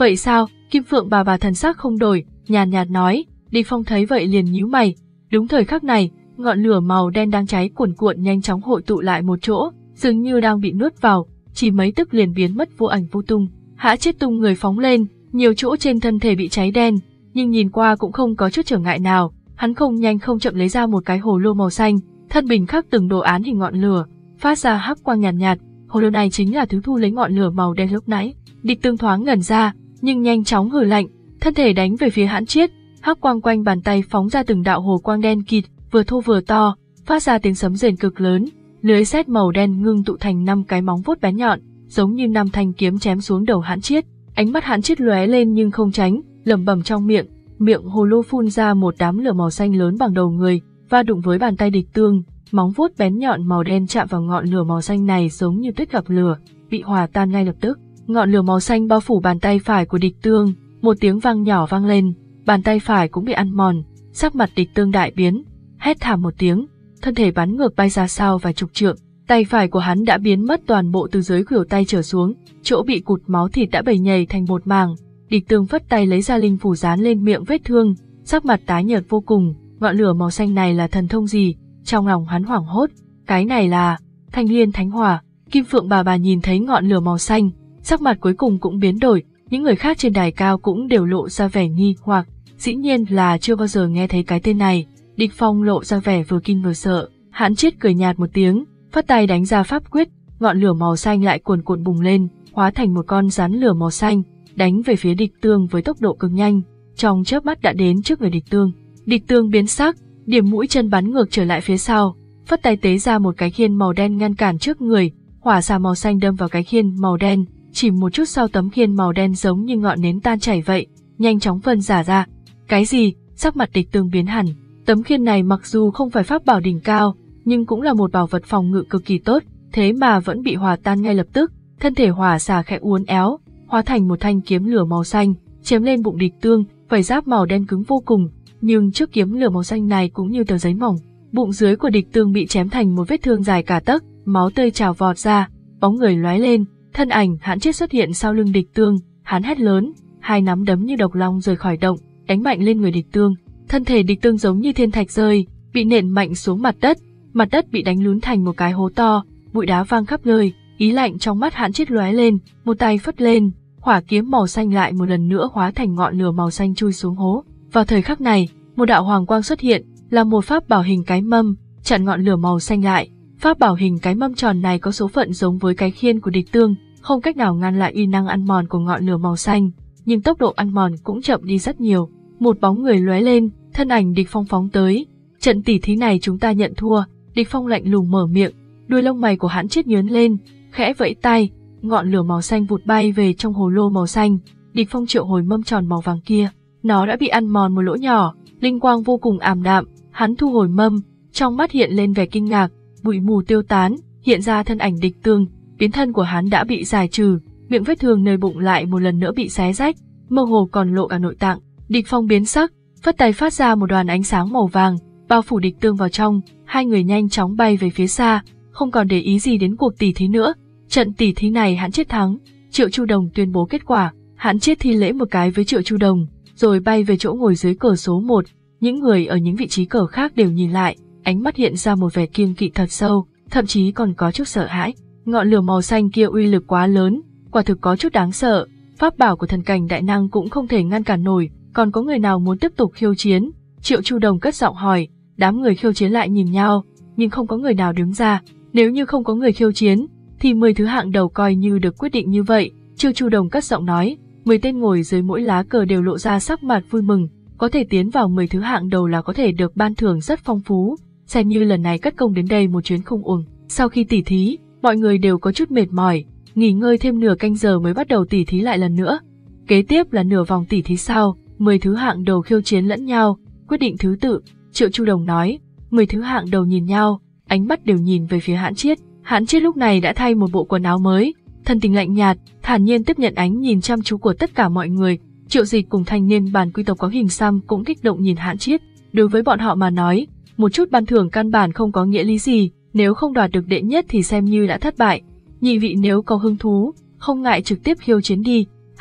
Vậy sao? Kim Phượng bà bà thần sắc không đổi, nhàn nhạt nói. Địch Phong thấy vậy liền nhíu mày. Đúng thời khắc này, ngọn lửa màu đen đang cháy cuồn cuộn nhanh chóng hội tụ lại một chỗ, dường như đang bị nuốt vào, chỉ mấy tức liền biến mất vô ảnh vô tung. Hã Chiết tung người phóng lên, nhiều chỗ trên thân thể bị cháy đen, nhưng nhìn qua cũng không có chút trở ngại nào. Hắn không nhanh không chậm lấy ra một cái hồ lô màu xanh, thân bình khắc từng đồ án hình ngọn lửa, phát ra hắc quang nhàn nhạt, nhạt. Hồ lô này chính là thứ thu lấy ngọn lửa màu đen lúc nãy. Địch Tương thoáng ngẩn ra, nhưng nhanh chóng hừ lạnh, thân thể đánh về phía Hãn Chiết. Hắc quang quanh bàn tay phóng ra từng đạo hồ quang đen kịt, vừa thô vừa to, phát ra tiếng sấm rền cực lớn. Lưới sét màu đen ngưng tụ thành năm cái móng vuốt bén nhọn, giống như năm thanh kiếm chém xuống đầu Hãn Chiết. Ánh mắt Hãn Chiết lóe lên nhưng không tránh, lẩm bẩm trong miệng, miệng hồ lô phun ra một đám lửa màu xanh lớn bằng đầu người, va đụng với bàn tay Địch Tương. Móng vuốt bén nhọn màu đen chạm vào ngọn lửa màu xanh này giống như tuyết gặp lửa, bị hòa tan ngay lập tức. Ngọn lửa màu xanh bao phủ bàn tay phải của Địch Tương, một tiếng vang nhỏ vang lên, bàn tay phải cũng bị ăn mòn, sắc mặt Địch Tương đại biến, hét thảm một tiếng, thân thể bắn ngược bay ra sau vài chục trượng. Tay phải của hắn đã biến mất toàn bộ từ dưới khuỷu tay trở xuống, chỗ bị cụt máu thịt đã bầy nhầy thành một mảng. Địch Tương phất tay lấy ra linh phủ dán lên miệng vết thương, sắc mặt tái nhợt vô cùng. Ngọn lửa màu xanh này là thần thông gì? Trong lòng hắn hoảng hốt, cái này là Thanh Liên Thánh Hỏa. Kim Phượng bà bà nhìn thấy ngọn lửa màu xanh, sắc mặt cuối cùng cũng biến đổi. Những người khác trên đài cao cũng đều lộ ra vẻ nghi hoặc, dĩ nhiên là chưa bao giờ nghe thấy cái tên này. Địch Phong lộ ra vẻ vừa kinh vừa sợ. Hãn Chiết cười nhạt một tiếng, phất tay đánh ra pháp quyết, ngọn lửa màu xanh lại cuồn cuộn bùng lên, hóa thành một con rắn lửa màu xanh, đánh về phía Địch Tương với tốc độ cực nhanh, trong chớp mắt đã đến trước người Địch Tương. Địch Tương biến sắc, điểm mũi chân bắn ngược trở lại phía sau, phất tay tế ra một cái khiên màu đen ngăn cản trước người, hỏa xà màu xanh đâm vào cái khiên màu đen, chỉ một chút sau tấm khiên màu đen giống như ngọn nến tan chảy vậy, nhanh chóng phân rã ra. Cái gì? Sắc mặt Địch Tương biến hẳn. Tấm khiên này mặc dù không phải pháp bảo đỉnh cao, nhưng cũng là một bảo vật phòng ngự cực kỳ tốt, thế mà vẫn bị hòa tan ngay lập tức. Thân thể hỏa xà khẽ uốn éo, hóa thành một thanh kiếm lửa màu xanh, chém lên bụng Địch Tương, vảy giáp màu đen cứng vô cùng, nhưng trước kiếm lửa màu xanh này cũng như tờ giấy mỏng. Bụng dưới của Địch Tương bị chém thành một vết thương dài cả tấc, máu tươi trào vọt ra, bóng người lóe lên, thân ảnh Hãn Chiết xuất hiện sau lưng Địch Tương, hắn hét lớn, hai nắm đấm như độc long rời khỏi động, đánh mạnh lên người Địch Tương. Thân thể Địch Tương giống như thiên thạch rơi, bị nện mạnh xuống mặt đất, mặt đất bị đánh lún thành một cái hố to, bụi đá vang khắp nơi. Ý lạnh trong mắt Hãn Chiết lóe lên, một tay phất lên, hỏa kiếm màu xanh lại một lần nữa hóa thành ngọn lửa màu xanh chui xuống hố. Vào thời khắc này, một đạo hoàng quang xuất hiện, là một pháp bảo hình cái mâm, chặn ngọn lửa màu xanh lại. Pháp bảo hình cái mâm tròn này có số phận giống với cái khiên của Địch Tương, không cách nào ngăn lại uy năng ăn mòn của ngọn lửa màu xanh, nhưng tốc độ ăn mòn cũng chậm đi rất nhiều. Một bóng người lóe lên, thân ảnh Địch Phong phóng tới. Trận tỉ thí này chúng ta nhận thua. Địch Phong lạnh lùng mở miệng, đuôi lông mày của Hãn Chiết nhướng lên, khẽ vẫy tay, ngọn lửa màu xanh vụt bay về trong hồ lô màu xanh. Địch Phong triệu hồi mâm tròn màu vàng kia, nó đã bị ăn mòn một lỗ nhỏ, linh quang vô cùng ảm đạm. Hắn thu hồi mâm, trong mắt hiện lên vẻ kinh ngạc, bụi mù tiêu tán, hiện ra thân ảnh Địch Tương. Biến thân của hắn đã bị giải trừ, miệng vết thương nơi bụng lại một lần nữa bị xé rách, mơ hồ còn lộ cả nội tạng. Địch Phong biến sắc, phất tay phát ra một đoàn ánh sáng màu vàng, bao phủ Địch Tương vào trong. Hai người nhanh chóng bay về phía xa, không còn để ý gì đến cuộc tỉ thí nữa. Trận tỉ thí này Hãn Chiết thắng. Triệu Chu Đồng tuyên bố kết quả. Hãn Chiết thi lễ một cái với Triệu Chu Đồng, rồi bay về chỗ ngồi dưới cờ số một. Những người ở những vị trí cờ khác đều nhìn lại, ánh mắt hiện ra một vẻ kiêng kỵ thật sâu, thậm chí còn có chút sợ hãi. Ngọn lửa màu xanh kia uy lực quá lớn, quả thực có chút đáng sợ. Pháp bảo của thần cảnh đại năng cũng không thể ngăn cản nổi. Còn có người nào muốn tiếp tục khiêu chiến? Triệu Chu Đồng cất giọng hỏi. Đám người khiêu chiến lại nhìn nhau, nhưng không có người nào đứng ra. Nếu như không có người khiêu chiến, thì mười thứ hạng đầu coi như được quyết định như vậy. Triệu Chu Đồng cất giọng nói, mười tên ngồi dưới mỗi lá cờ đều lộ ra sắc mặt vui mừng, có thể tiến vào mười thứ hạng đầu là có thể được ban thưởng rất phong phú, xem như lần này cất công đến đây một chuyến không uổng. Sau khi tỉ thí, mọi người đều có chút mệt mỏi, nghỉ ngơi thêm nửa canh giờ mới bắt đầu tỉ thí lại lần nữa. Kế tiếp là nửa vòng tỉ thí sau, mười thứ hạng đầu khiêu chiến lẫn nhau, quyết định thứ tự. Triệu Chu Đồng nói, mười thứ hạng đầu nhìn nhau, ánh mắt đều nhìn về phía Hãn Chiết. Hãn Chiết lúc này đã thay một bộ quần áo mới, thân tình lạnh nhạt, thản nhiên tiếp nhận ánh nhìn chăm chú của tất cả mọi người. Triệu Dịch cùng thanh niên bản quy tộc có hình xăm cũng kích động nhìn Hãn Chiết. Đối với bọn họ mà nói, một chút ban thưởng căn bản không có nghĩa lý gì, nếu không đoạt được đệ nhất thì xem như đã thất bại. Nhị vị nếu có hứng thú, không ngại trực tiếp khiêu chiến đi.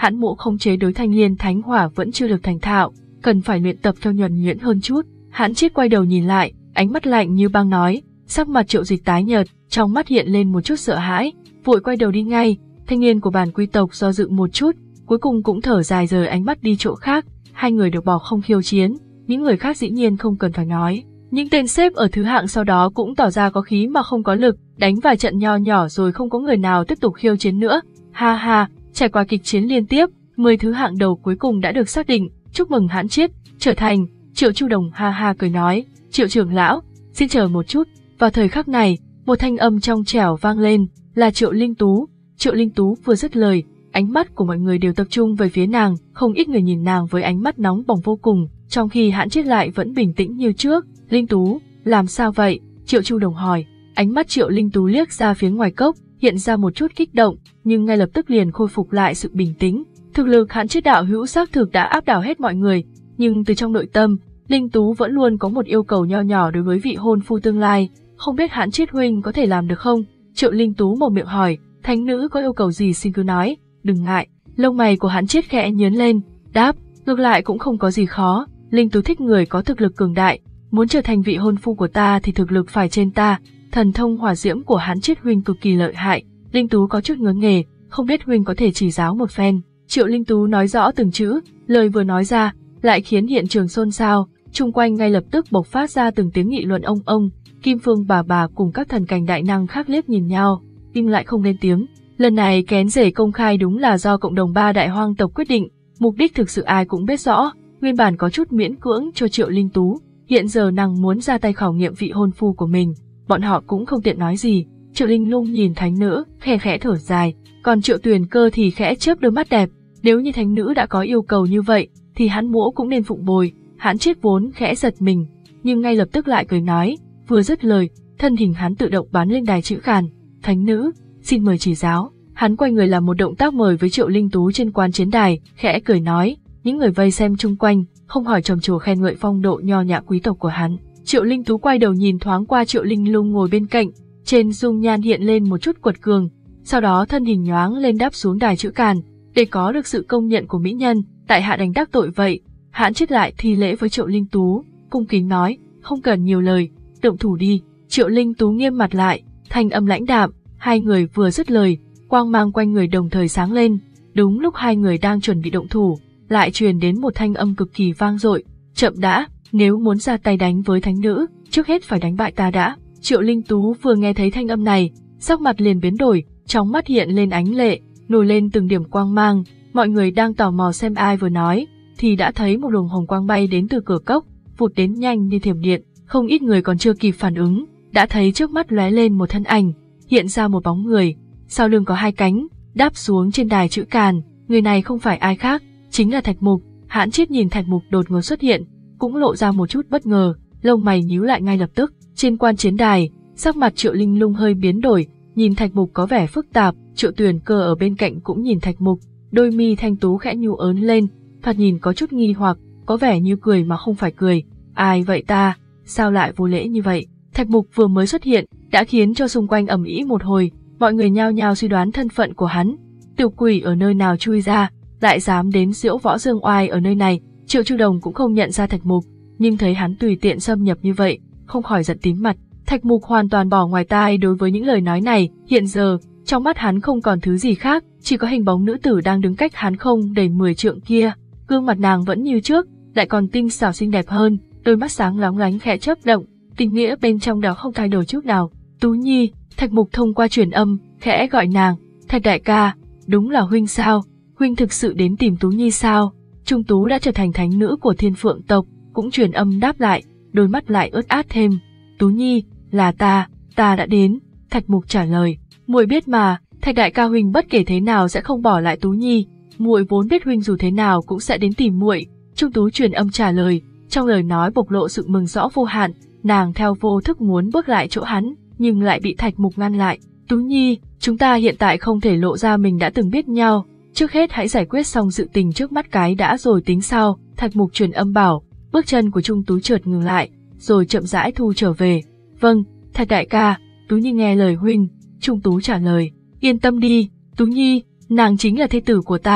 Hãn Mỗ khống chế đối thanh liên thánh hỏa vẫn chưa được thành thạo, cần phải luyện tập theo nhuần nhuyễn hơn chút. Hãn Chiết quay đầu nhìn lại, ánh mắt lạnh như băng nói, sắc mặt Triệu Dịch tái nhợt, trong mắt hiện lên một chút sợ hãi, vội quay đầu đi ngay. Thanh niên của bản quý tộc do dự một chút, cuối cùng cũng thở dài rời ánh mắt đi chỗ khác. Hai người được bỏ không khiêu chiến, những người khác dĩ nhiên không cần phải nói. Những tên xếp ở thứ hạng sau đó cũng tỏ ra có khí mà không có lực, đánh vài trận nho nhỏ rồi không có người nào tiếp tục khiêu chiến nữa. Ha ha, trải qua kịch chiến liên tiếp, mười thứ hạng đầu cuối cùng đã được xác định, chúc mừng Hãn Chiết trở thành. Triệu Chu Đồng ha ha cười nói, Triệu trưởng lão, xin chờ một chút. Vào thời khắc này, một thanh âm trong trẻo vang lên, là Triệu Linh Tú. Triệu Linh Tú vừa dứt lời, ánh mắt của mọi người đều tập trung về phía nàng, không ít người nhìn nàng với ánh mắt nóng bỏng vô cùng, trong khi Hãn Chiết lại vẫn bình tĩnh như trước. Linh Tú, làm sao vậy? Triệu Chu Đồng hỏi. Ánh mắt Triệu Linh Tú liếc ra phía ngoài cốc, hiện ra một chút kích động, nhưng ngay lập tức liền khôi phục lại sự bình tĩnh. Thực lực Hãn Chiết đạo hữu xác thực đã áp đảo hết mọi người, nhưng từ trong nội tâm, Linh Tú vẫn luôn có một yêu cầu nho nhỏ đối với vị hôn phu tương lai, không biết Hãn Chiết huynh có thể làm được không? Triệu Linh Tú mở miệng hỏi, thánh nữ có yêu cầu gì xin cứ nói, đừng ngại. Lông mày của Hãn Chiết khẽ nhướng lên, đáp, ngược lại cũng không có gì khó, Linh Tú thích người có thực lực cường đại, muốn trở thành vị hôn phu của ta thì thực lực phải trên ta. Thần thông hỏa diễm của Hãn Chiết huynh cực kỳ lợi hại. Linh Tú có chút ngớ nghề, không biết huynh có thể chỉ giáo một phen. Triệu Linh Tú nói rõ từng chữ, lời vừa nói ra lại khiến hiện trường xôn xao, chung quanh ngay lập tức bộc phát ra từng tiếng nghị luận ông ông. Kim Phương bà bà cùng các thần cảnh đại năng khác liếc nhìn nhau, im lại không lên tiếng. Lần này kén rể công khai đúng là do cộng đồng ba đại hoang tộc quyết định, mục đích thực sự ai cũng biết rõ, nguyên bản có chút miễn cưỡng cho Triệu Linh Tú, hiện giờ nàng muốn ra tay khảo nghiệm vị hôn phu của mình, bọn họ cũng không tiện nói gì. Triệu Linh Lung nhìn thánh nữ, khẽ khẽ thở dài, còn Triệu Tuyền Cơ thì khẽ chớp đôi mắt đẹp, nếu như thánh nữ đã có yêu cầu như vậy, thì Hãn Mỗ cũng nên phụng bồi. Hãn Chiết vốn khẽ giật mình, nhưng ngay lập tức lại cười nói, vừa dứt lời, thân hình hắn tự động bắn lên đài chữ khàn, thánh nữ, xin mời chỉ giáo. Hắn quay người làm một động tác mời với Triệu Linh Tú trên quan chiến đài, khẽ cười nói, những người vây xem chung quanh, không hỏi trầm trồ khen ngợi phong độ nho nhã quý tộc của hắn. Triệu Linh Tú quay đầu nhìn thoáng qua Triệu Linh Lung ngồi bên cạnh, trên dung nhan hiện lên một chút quật cường, sau đó thân hình nhoáng lên đáp xuống đài chữ càn, để có được sự công nhận của mỹ nhân, tại hạ đánh đắc tội vậy. Hãn Chiết lại thi lễ với Triệu Linh Tú, cung kính nói, không cần nhiều lời, động thủ đi. Triệu Linh Tú nghiêm mặt lại, thanh âm lãnh đạm, hai người vừa dứt lời, quang mang quanh người đồng thời sáng lên. Đúng lúc hai người đang chuẩn bị động thủ, lại truyền đến một thanh âm cực kỳ vang dội, chậm đã, nếu muốn ra tay đánh với thánh nữ, trước hết phải đánh bại ta đã. Triệu Linh Tú vừa nghe thấy thanh âm này, sắc mặt liền biến đổi, trong mắt hiện lên ánh lệ, nổi lên từng điểm quang mang. Mọi người đang tò mò xem ai vừa nói, thì đã thấy một luồng hồng quang bay đến từ cửa cốc, vụt đến nhanh như thiểm điện. Không ít người còn chưa kịp phản ứng, đã thấy trước mắt lóe lên một thân ảnh, hiện ra một bóng người, sau lưng có hai cánh, đáp xuống trên đài chữ càn. Người này không phải ai khác, chính là Thạch Mục. Hãn Chiết nhìn Thạch Mục đột ngột xuất hiện, cũng lộ ra một chút bất ngờ, lông mày nhíu lại ngay lập tức. Trên quan chiến đài, sắc mặt Triệu Linh Lung hơi biến đổi, nhìn Thạch Mục có vẻ phức tạp. Triệu Tuyền Cơ ở bên cạnh cũng nhìn Thạch Mục, đôi mi thanh tú khẽ nhú ớn lên, thoạt nhìn có chút nghi hoặc, có vẻ như cười mà không phải cười. Ai vậy ta, sao lại vô lễ như vậy? Thạch Mục vừa mới xuất hiện, đã khiến cho xung quanh ầm ĩ một hồi, mọi người nhao nhao suy đoán thân phận của hắn. Tiểu quỷ ở nơi nào chui ra, lại dám đến diễu võ dương oai ở nơi này? Triệu Chu Đồng cũng không nhận ra Thạch Mục, nhưng thấy hắn tùy tiện xâm nhập như vậy, không khỏi giận tím mặt. Thạch Mục hoàn toàn bỏ ngoài tai đối với những lời nói này, hiện giờ, trong mắt hắn không còn thứ gì khác, chỉ có hình bóng nữ tử đang đứng cách hắn không đầy mười trượng kia. Gương mặt nàng vẫn như trước, lại còn tinh xảo xinh đẹp hơn, đôi mắt sáng lóng lánh khẽ chớp động, tình nghĩa bên trong đó không thay đổi chút nào. Tú Nhi. Thạch Mục thông qua truyền âm, khẽ gọi nàng, Thạch đại ca, đúng là huynh sao? Huynh thực sự đến tìm Tú Nhi sao? Trung Tú đã trở thành thánh nữ của Thiên Phượng tộc, cũng truyền âm đáp lại, đôi mắt lại ướt át thêm. Tú Nhi, là ta, ta đã đến. Thạch Mục trả lời, muội biết mà, Thạch đại ca huynh bất kể thế nào sẽ không bỏ lại Tú Nhi, muội vốn biết huynh dù thế nào cũng sẽ đến tìm muội. Trung Tú truyền âm trả lời, trong lời nói bộc lộ sự mừng rõ vô hạn, nàng theo vô thức muốn bước lại chỗ hắn, nhưng lại bị Thạch Mục ngăn lại. Tú Nhi, chúng ta hiện tại không thể lộ ra mình đã từng biết nhau, trước hết hãy giải quyết xong sự tình trước mắt cái đã rồi tính sau. Thạch Mục truyền âm bảo, bước chân của Trung Tú chợt ngừng lại, rồi chậm rãi thu trở về. Vâng, Thạch đại ca, Tú Nhi nghe lời huynh. Trung Tú trả lời, yên tâm đi, Tú Nhi, nàng chính là thê tử của ta,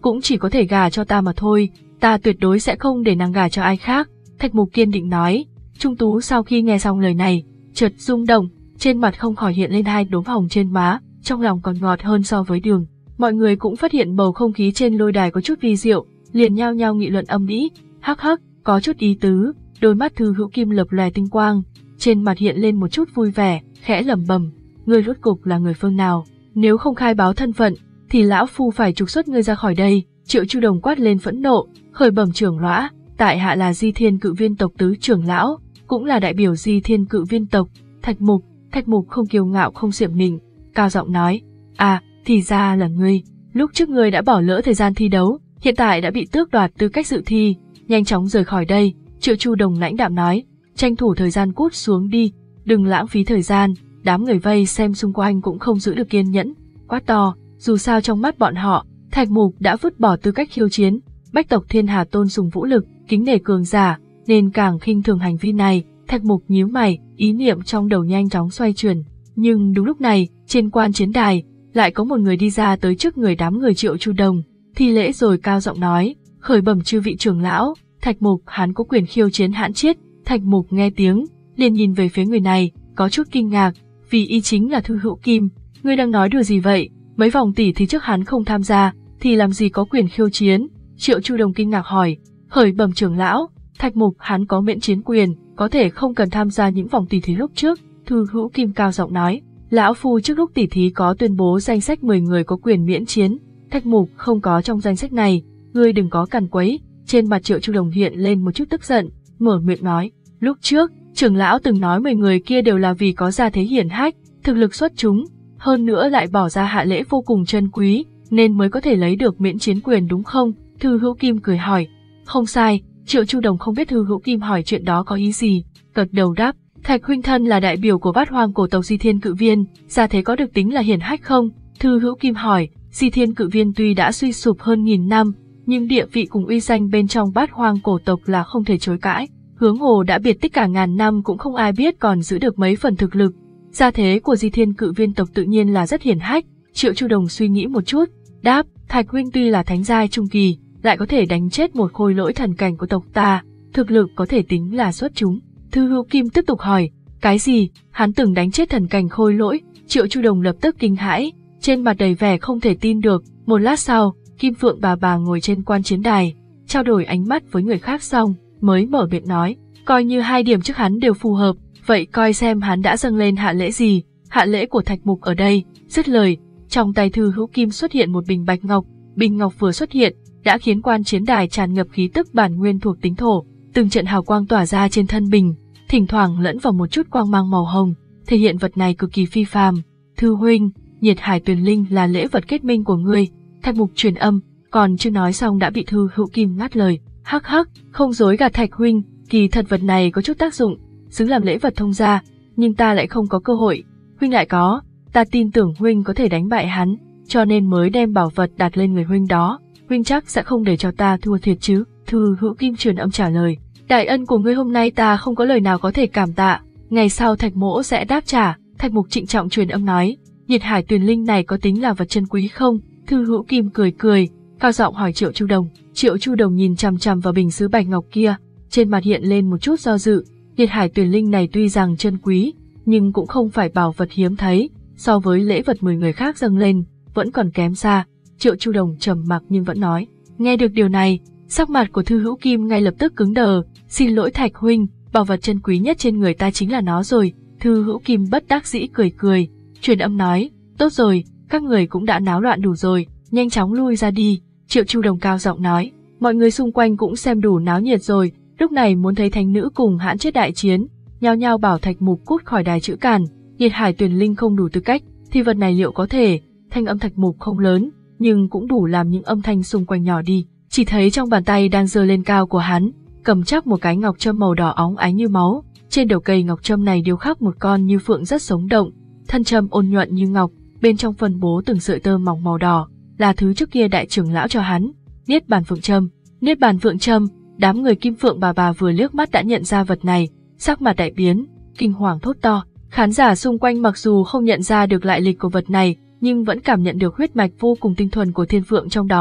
cũng chỉ có thể gả cho ta mà thôi, ta tuyệt đối sẽ không để nàng gả cho ai khác, Thạch Mục kiên định nói. Trung Tú sau khi nghe xong lời này, chợt rung động, trên mặt không khỏi hiện lên hai đốm hồng trên má, trong lòng còn ngọt hơn so với đường. Mọi người cũng phát hiện bầu không khí trên lôi đài có chút vi diệu, liền nhao nhao nghị luận âm ĩ, hắc hắc, có chút ý tứ, đôi mắt Thư Hữu Kim lập lòe tinh quang, trên mặt hiện lên một chút vui vẻ, khẽ lẩm bẩm, ngươi rốt cục là người phương nào, nếu không khai báo thân phận, thì lão phu phải trục xuất ngươi ra khỏi đây. Triệu Chu Đồng quát lên phẫn nộ, khởi bẩm trưởng lõa, tại hạ là Di Thiên Cự Viên tộc tứ trưởng lão, cũng là đại biểu Di Thiên Cự Viên tộc. Thạch Mục, Thạch Mục không kiêu ngạo không xiểm nịnh, cao giọng nói, à, thì ra là ngươi, lúc trước ngươi đã bỏ lỡ thời gian thi đấu, hiện tại đã bị tước đoạt tư cách dự thi, nhanh chóng rời khỏi đây. Triệu Chu Đồng lãnh đạm nói, tranh thủ thời gian cút xuống đi, đừng lãng phí thời gian. Đám người vây xem xung quanh cũng không giữ được kiên nhẫn, quát to, dù sao trong mắt bọn họ, Thạch Mục đã vứt bỏ tư cách khiêu chiến, bách tộc thiên hà tôn sùng vũ lực, kính nể cường giả, nên càng khinh thường hành vi này. Thạch Mục nhíu mày, ý niệm trong đầu nhanh chóng xoay chuyển, nhưng đúng lúc này, trên quan chiến đài, lại có một người đi ra tới trước người đám người Triệu Chu Đồng, thi lễ rồi cao giọng nói, khởi bẩm chư vị trưởng lão, Thạch Mục hắn có quyền khiêu chiến hãn chiết. Thạch Mục nghe tiếng, liền nhìn về phía người này, có chút kinh ngạc, vì y chính là Thư Hữu Kim. Ngươi đang nói đùa gì vậy? Mấy vòng tỷ thí trước hắn không tham gia, thì làm gì có quyền khiêu chiến? Triệu Chu Đồng kinh ngạc hỏi, khởi bẩm trưởng lão, Thạch Mục hắn có miễn chiến quyền, có thể không cần tham gia những vòng tỷ thí lúc trước. Thư Hữu Kim cao giọng nói, lão phu trước lúc tỷ thí có tuyên bố danh sách mười người có quyền miễn chiến, Thạch Mục không có trong danh sách này, ngươi đừng có càn quấy. Trên mặt Triệu Chu Đồng hiện lên một chút tức giận, mở miệng nói, lúc trước, trưởng lão từng nói mười người kia đều là vì có gia thế hiển hách, thực lực xuất chúng, hơn nữa lại bỏ ra hạ lễ vô cùng chân quý, nên mới có thể lấy được miễn chiến quyền đúng không? Thư Hữu Kim cười hỏi, không sai. Triệu Chu Đồng không biết Thư Hữu Kim hỏi chuyện đó có ý gì, gật đầu đáp, Thạch huynh thân là đại biểu của bát hoang cổ tộc Di Thiên Cự Viên, gia thế có được tính là hiển hách không? Thư Hữu Kim hỏi, Di Thiên Cự Viên tuy đã suy sụp hơn nghìn năm, nhưng địa vị cùng uy danh bên trong bát hoang cổ tộc là không thể chối cãi. Hướng hồ đã biệt tích cả ngàn năm cũng không ai biết còn giữ được mấy phần thực lực. Gia thế của Di Thiên Cự Viên tộc tự nhiên là rất hiển hách. Triệu Chu Đồng suy nghĩ một chút, đáp, Thạch huynh tuy là thánh giai trung kỳ, lại có thể đánh chết một khôi lỗi thần cảnh của tộc ta, thực lực có thể tính là xuất chúng. Thư Hữu Kim tiếp tục hỏi, cái gì? Hắn từng đánh chết thần cảnh khôi lỗi? Triệu Chu Đồng lập tức kinh hãi, trên mặt đầy vẻ không thể tin được. Một lát sau, Kim Phượng bà bà ngồi trên quan chiến đài, trao đổi ánh mắt với người khác xong, mới mở miệng nói, coi như hai điểm trước hắn đều phù hợp, vậy coi xem hắn đã dâng lên hạ lễ gì. Hạ lễ của Thạch Mục ở đây. Dứt lời, trong tay Thư Hữu Kim xuất hiện một bình bạch ngọc, bình ngọc vừa xuất hiện đã khiến quan chiến đài tràn ngập khí tức bản nguyên thuộc tính thổ, từng trận hào quang tỏa ra trên thân bình, thỉnh thoảng lẫn vào một chút quang mang màu hồng, thể hiện vật này cực kỳ phi phàm. Thư huynh, Nhiệt Hải Tuyền Linh là lễ vật kết minh của ngươi. Thạch Mục truyền âm, còn chưa nói xong đã bị Thư Hữu Kim ngắt lời, hắc hắc, không dối gạt Thạch huynh, kỳ thật vật này có chút tác dụng, xứng làm lễ vật thông gia, nhưng ta lại không có cơ hội, huynh lại có, ta tin tưởng huynh có thể đánh bại hắn, cho nên mới đem bảo vật đặt lên người huynh đó, huynh chắc sẽ không để cho ta thua thiệt chứ? Thư Hữu Kim truyền âm trả lời, đại ân của ngươi hôm nay ta không có lời nào có thể cảm tạ, ngày sau Thạch mỗ sẽ đáp trả. Thạch Mục trịnh trọng truyền âm nói, Nhiệt Hải Tuyền Linh này có tính là vật chân quý không? Thư Hữu Kim cười cười, cao giọng hỏi Triệu Chu Đồng. Triệu Chu Đồng nhìn chằm chằm vào bình sứ bạch ngọc kia, trên mặt hiện lên một chút do dự. Nhiệt Hải Tuyền Linh này tuy rằng chân quý, nhưng cũng không phải bảo vật hiếm thấy, so với lễ vật mười người khác dâng lên, vẫn còn kém xa. Triệu Chu Đồng trầm mặc nhưng vẫn nói. Nghe được điều này, sắc mặt của Thư Hữu Kim ngay lập tức cứng đờ. Xin lỗi Thạch huynh, bảo vật chân quý nhất trên người ta chính là nó rồi. Thư Hữu Kim bất đắc dĩ cười cười, truyền âm nói, tốt rồi, các người cũng đã náo loạn đủ rồi, nhanh chóng lui ra đi. Triệu Chu Đồng cao giọng nói, mọi người xung quanh cũng xem đủ náo nhiệt rồi, lúc này muốn thấy thánh nữ cùng hãn chết đại chiến, nhao nhao bảo Thạch Mục cút khỏi đài chữ càn. Nhiệt Hải Tuyền Linh không đủ tư cách, thì vật này liệu có thể? Thanh âm Thạch Mục không lớn, nhưng cũng đủ làm những âm thanh xung quanh nhỏ đi. Chỉ thấy trong bàn tay đang giơ lên cao của hắn, cầm chắc một cái ngọc trâm màu đỏ óng ánh như máu. Trên đầu cây ngọc trâm này điêu khắc một con như phượng rất sống động, thân trâm ôn nhuận như ngọc, bên trong phân bố từng sợi tơ mỏng màu đỏ, là thứ trước kia đại trưởng lão cho hắn. Niết bàn phượng trâm, niết bàn phượng trâm. Đám người Kim Phượng bà bà vừa liếc mắt đã nhận ra vật này, sắc mặt đại biến, kinh hoàng thốt to. Khán giả xung quanh mặc dù không nhận ra được lại lịch của vật này, nhưng vẫn cảm nhận được huyết mạch vô cùng tinh thuần của thiên phượng trong đó.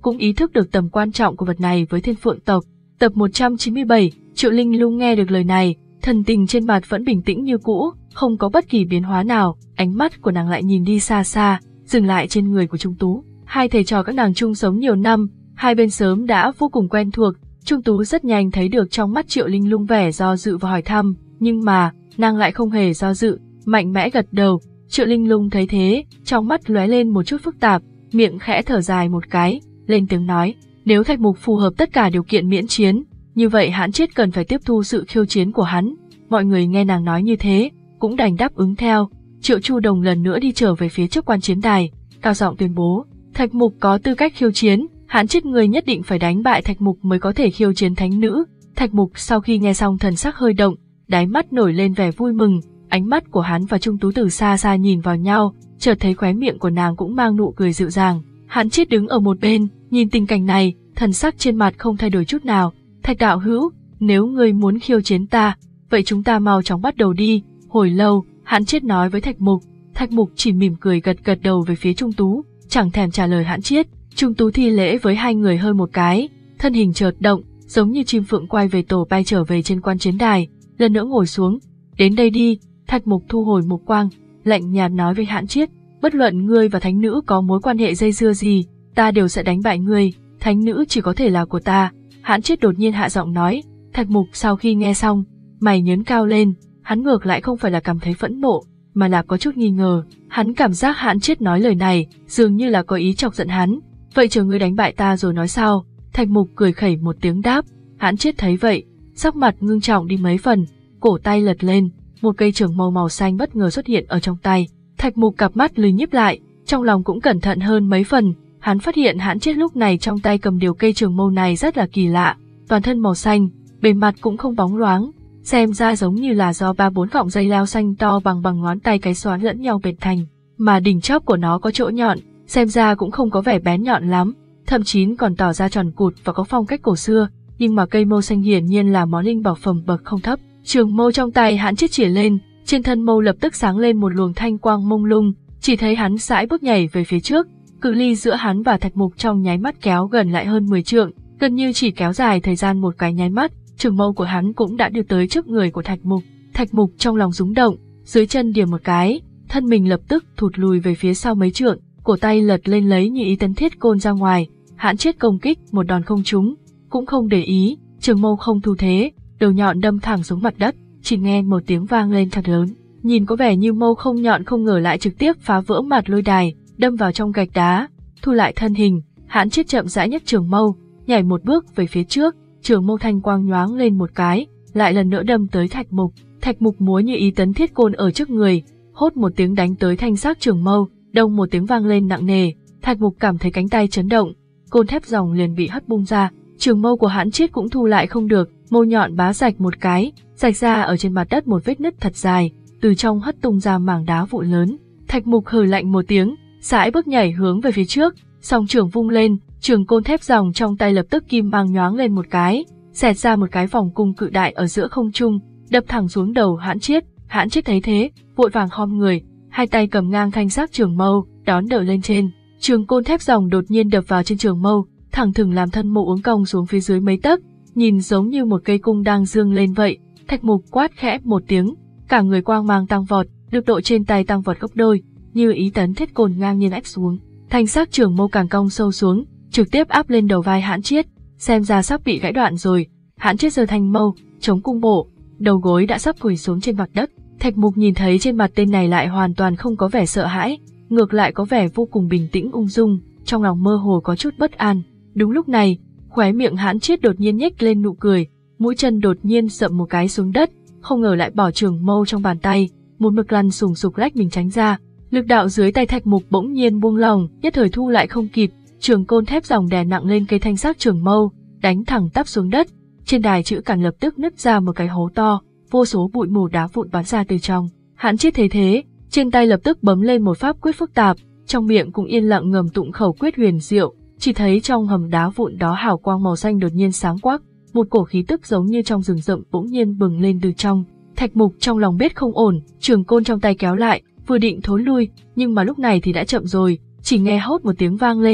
cũng ý thức được tầm quan trọng của vật này với Thiên Phượng tộc. Tập một trăm chín mươi bảy, Triệu Linh Lung nghe được lời này, thần tình trên mặt vẫn bình tĩnh như cũ, không có bất kỳ biến hóa nào, ánh mắt của nàng lại nhìn đi xa xa, dừng lại trên người của Trung Tú. Hai thầy trò các nàng chung sống nhiều năm, hai bên sớm đã vô cùng quen thuộc. Trung Tú rất nhanh thấy được trong mắt Triệu Linh Lung vẻ do dự và hỏi thăm, nhưng mà nàng lại không hề do dự, mạnh mẽ gật đầu. Triệu Linh Lung thấy thế, trong mắt lóe lên một chút phức tạp, miệng khẽ thở dài một cái, lên tiếng nói, nếu Thạch Mục phù hợp tất cả điều kiện miễn chiến, như vậy Hãn Chiết cần phải tiếp thu sự khiêu chiến của hắn. Mọi người nghe nàng nói như thế, cũng đành đáp ứng theo. Triệu Chu Đồng lần nữa đi trở về phía trước quan chiến đài, cao giọng tuyên bố, Thạch Mục có tư cách khiêu chiến, Hãn Chiết người nhất định phải đánh bại Thạch Mục mới có thể khiêu chiến thánh nữ. Thạch Mục sau khi nghe xong thần sắc hơi động, đáy mắt nổi lên vẻ vui mừng, ánh mắt của hắn và Trung Tú từ xa xa nhìn vào nhau, chợt thấy khóe miệng của nàng cũng mang nụ cười dịu dàng. Hãn Chiết đứng ở một bên, nhìn tình cảnh này, thần sắc trên mặt không thay đổi chút nào. Thạch đạo hữu, nếu ngươi muốn khiêu chiến ta, vậy chúng ta mau chóng bắt đầu đi. Hồi lâu, Hãn Chiết nói với Thạch Mục, Thạch Mục chỉ mỉm cười gật gật đầu về phía Trung Tú, chẳng thèm trả lời Hãn Chiết. Trung Tú thi lễ với hai người hơi một cái, thân hình chợt động, giống như chim phượng quay về tổ bay trở về trên quan chiến đài, lần nữa ngồi xuống. Đến đây đi. Thạch Mục thu hồi mục quang, lạnh nhạt nói với Hãn Chiết, bất luận ngươi và thánh nữ có mối quan hệ dây dưa gì, ta đều sẽ đánh bại ngươi, thánh nữ chỉ có thể là của ta. Hãn Chiết đột nhiên hạ giọng nói. Thạch Mục sau khi nghe xong, mày nhớn cao lên, hắn ngược lại không phải là cảm thấy phẫn nộ, mà là có chút nghi ngờ. Hắn cảm giác Hãn Chiết nói lời này, dường như là có ý chọc giận hắn. Vậy chờ ngươi đánh bại ta rồi nói sao? Thạch Mục cười khẩy một tiếng đáp. Hãn Chiết thấy vậy, sắc mặt ngưng trọng đi mấy phần, cổ tay lật lên, một cây trường mâu màu xanh bất ngờ xuất hiện ở trong tay. Thạch Mục cặp mắt lười nhíp lại, trong lòng cũng cẩn thận hơn mấy phần. Hắn phát hiện Hãn Chiết lúc này trong tay cầm điều cây trường mâu này rất là kỳ lạ, toàn thân màu xanh, bề mặt cũng không bóng loáng, xem ra giống như là do ba bốn cọng dây leo xanh to bằng bằng ngón tay cái xoắn lẫn nhau bệt thành, mà đỉnh chóp của nó có chỗ nhọn, xem ra cũng không có vẻ bén nhọn lắm, thậm chí còn tỏ ra tròn cụt và có phong cách cổ xưa, nhưng mà cây mâu xanh hiển nhiên là món linh bảo phẩm bậc không thấp. Trường mâu trong tay Hãn Chiết chĩa lên, trên thân mâu lập tức sáng lên một luồng thanh quang mông lung, chỉ thấy hắn sải bước nhảy về phía trước, cự ly giữa hắn và Thạch Mục trong nháy mắt kéo gần lại hơn mười trượng, gần như chỉ kéo dài thời gian một cái nháy mắt, trường mâu của hắn cũng đã đưa tới trước người của Thạch Mục. Thạch Mục trong lòng rúng động, dưới chân điểm một cái, thân mình lập tức thụt lùi về phía sau mấy trượng, cổ tay lật lên lấy Như Ý Tấn Thiết Côn ra ngoài. Hãn Chiết công kích một đòn không trúng, cũng không để ý, trường mâu không thu thế, đầu nhọn đâm thẳng xuống mặt đất, chỉ nghe một tiếng vang lên thật lớn, nhìn có vẻ như mâu không nhọn không ngờ lại trực tiếp phá vỡ mặt lôi đài, đâm vào trong gạch đá. Thu lại thân hình, Hãn Chiết chậm rãi nhấc trường mâu, nhảy một bước về phía trước, trường mâu thanh quang nhoáng lên một cái, lại lần nữa đâm tới Thạch Mục. Thạch Mục múa Như Ý Tấn Thiết Côn ở trước người, hốt một tiếng đánh tới thanh sắc trường mâu, đông một tiếng vang lên nặng nề. Thạch Mục cảm thấy cánh tay chấn động, côn thép ròng liền bị hất bung ra, trường mâu của Hãn Chiết cũng thu lại không được, mâu nhọn bá rạch một cái, rạch ra ở trên mặt đất một vết nứt thật dài, từ trong hất tung ra mảng đá vụn lớn. Thạch Mục hừ lạnh một tiếng, sải bước nhảy hướng về phía trước, song trường vung lên, trường côn thép ròng trong tay lập tức kim mang nhoáng lên một cái, xẹt ra một cái vòng cung cự đại ở giữa không trung, đập thẳng xuống đầu Hãn Chiết. Hãn Chiết thấy thế, vội vàng khom người, hai tay cầm ngang thanh sắc trường mâu, đón đỡ lên trên. Trường côn thép ròng đột nhiên đập vào trên trường mâu, thẳng thừng làm thân mâu uốn cong xuống phía dưới mấy tấc, nhìn giống như một cây cung đang dương lên vậy. Thạch Mục quát khẽ một tiếng, cả người quang mang tăng vọt, lực độ trên tay tăng vọt gấp đôi, Như Ý Tấn Thiết Côn ngang nhiên ép xuống, thanh sắc trường mâu càng cong sâu xuống, trực tiếp áp lên đầu vai Hãn Chiết, xem ra sắp bị gãy đoạn rồi. Hãn Chiết giơ thanh mâu, chống cung bổ, đầu gối đã sắp quỳ xuống trên mặt đất. Thạch Mục nhìn thấy trên mặt tên này lại hoàn toàn không có vẻ sợ hãi, ngược lại có vẻ vô cùng bình tĩnh ung dung, trong lòng mơ hồ có chút bất an. Đúng lúc này, khóe miệng Hãn Chiết đột nhiên nhếch lên nụ cười, mũi chân đột nhiên dậm một cái xuống đất, không ngờ lại bỏ trường mâu trong bàn tay, một mực lăn sùng sục lách mình tránh ra. Lực đạo dưới tay Thạch Mục bỗng nhiên buông lỏng, nhất thời thu lại không kịp, trường côn thép ròng đè nặng lên cây thanh sắc trường mâu, đánh thẳng tắp xuống đất. Trên đài chữ cản lập tức nứt ra một cái hố to, vô số bụi mù đá vụn bắn ra từ trong. Hãn Chiết thấy thế, trên tay lập tức bấm lên một pháp quyết phức tạp, trong miệng cũng yên lặng ngầm tụng khẩu quyết huyền diệu, chỉ thấy trong hầm đá vụn đó hào quang màu xanh đột nhiên sáng quắc, một cổ khí tức giống như trong rừng rậm bỗng nhiên bừng lên từ trong. Thạch Mục trong lòng biết không ổn, trường côn trong tay kéo lại, vừa định thối lui, nhưng mà lúc này thì đã chậm rồi, chỉ nghe hốt một tiếng vang lên,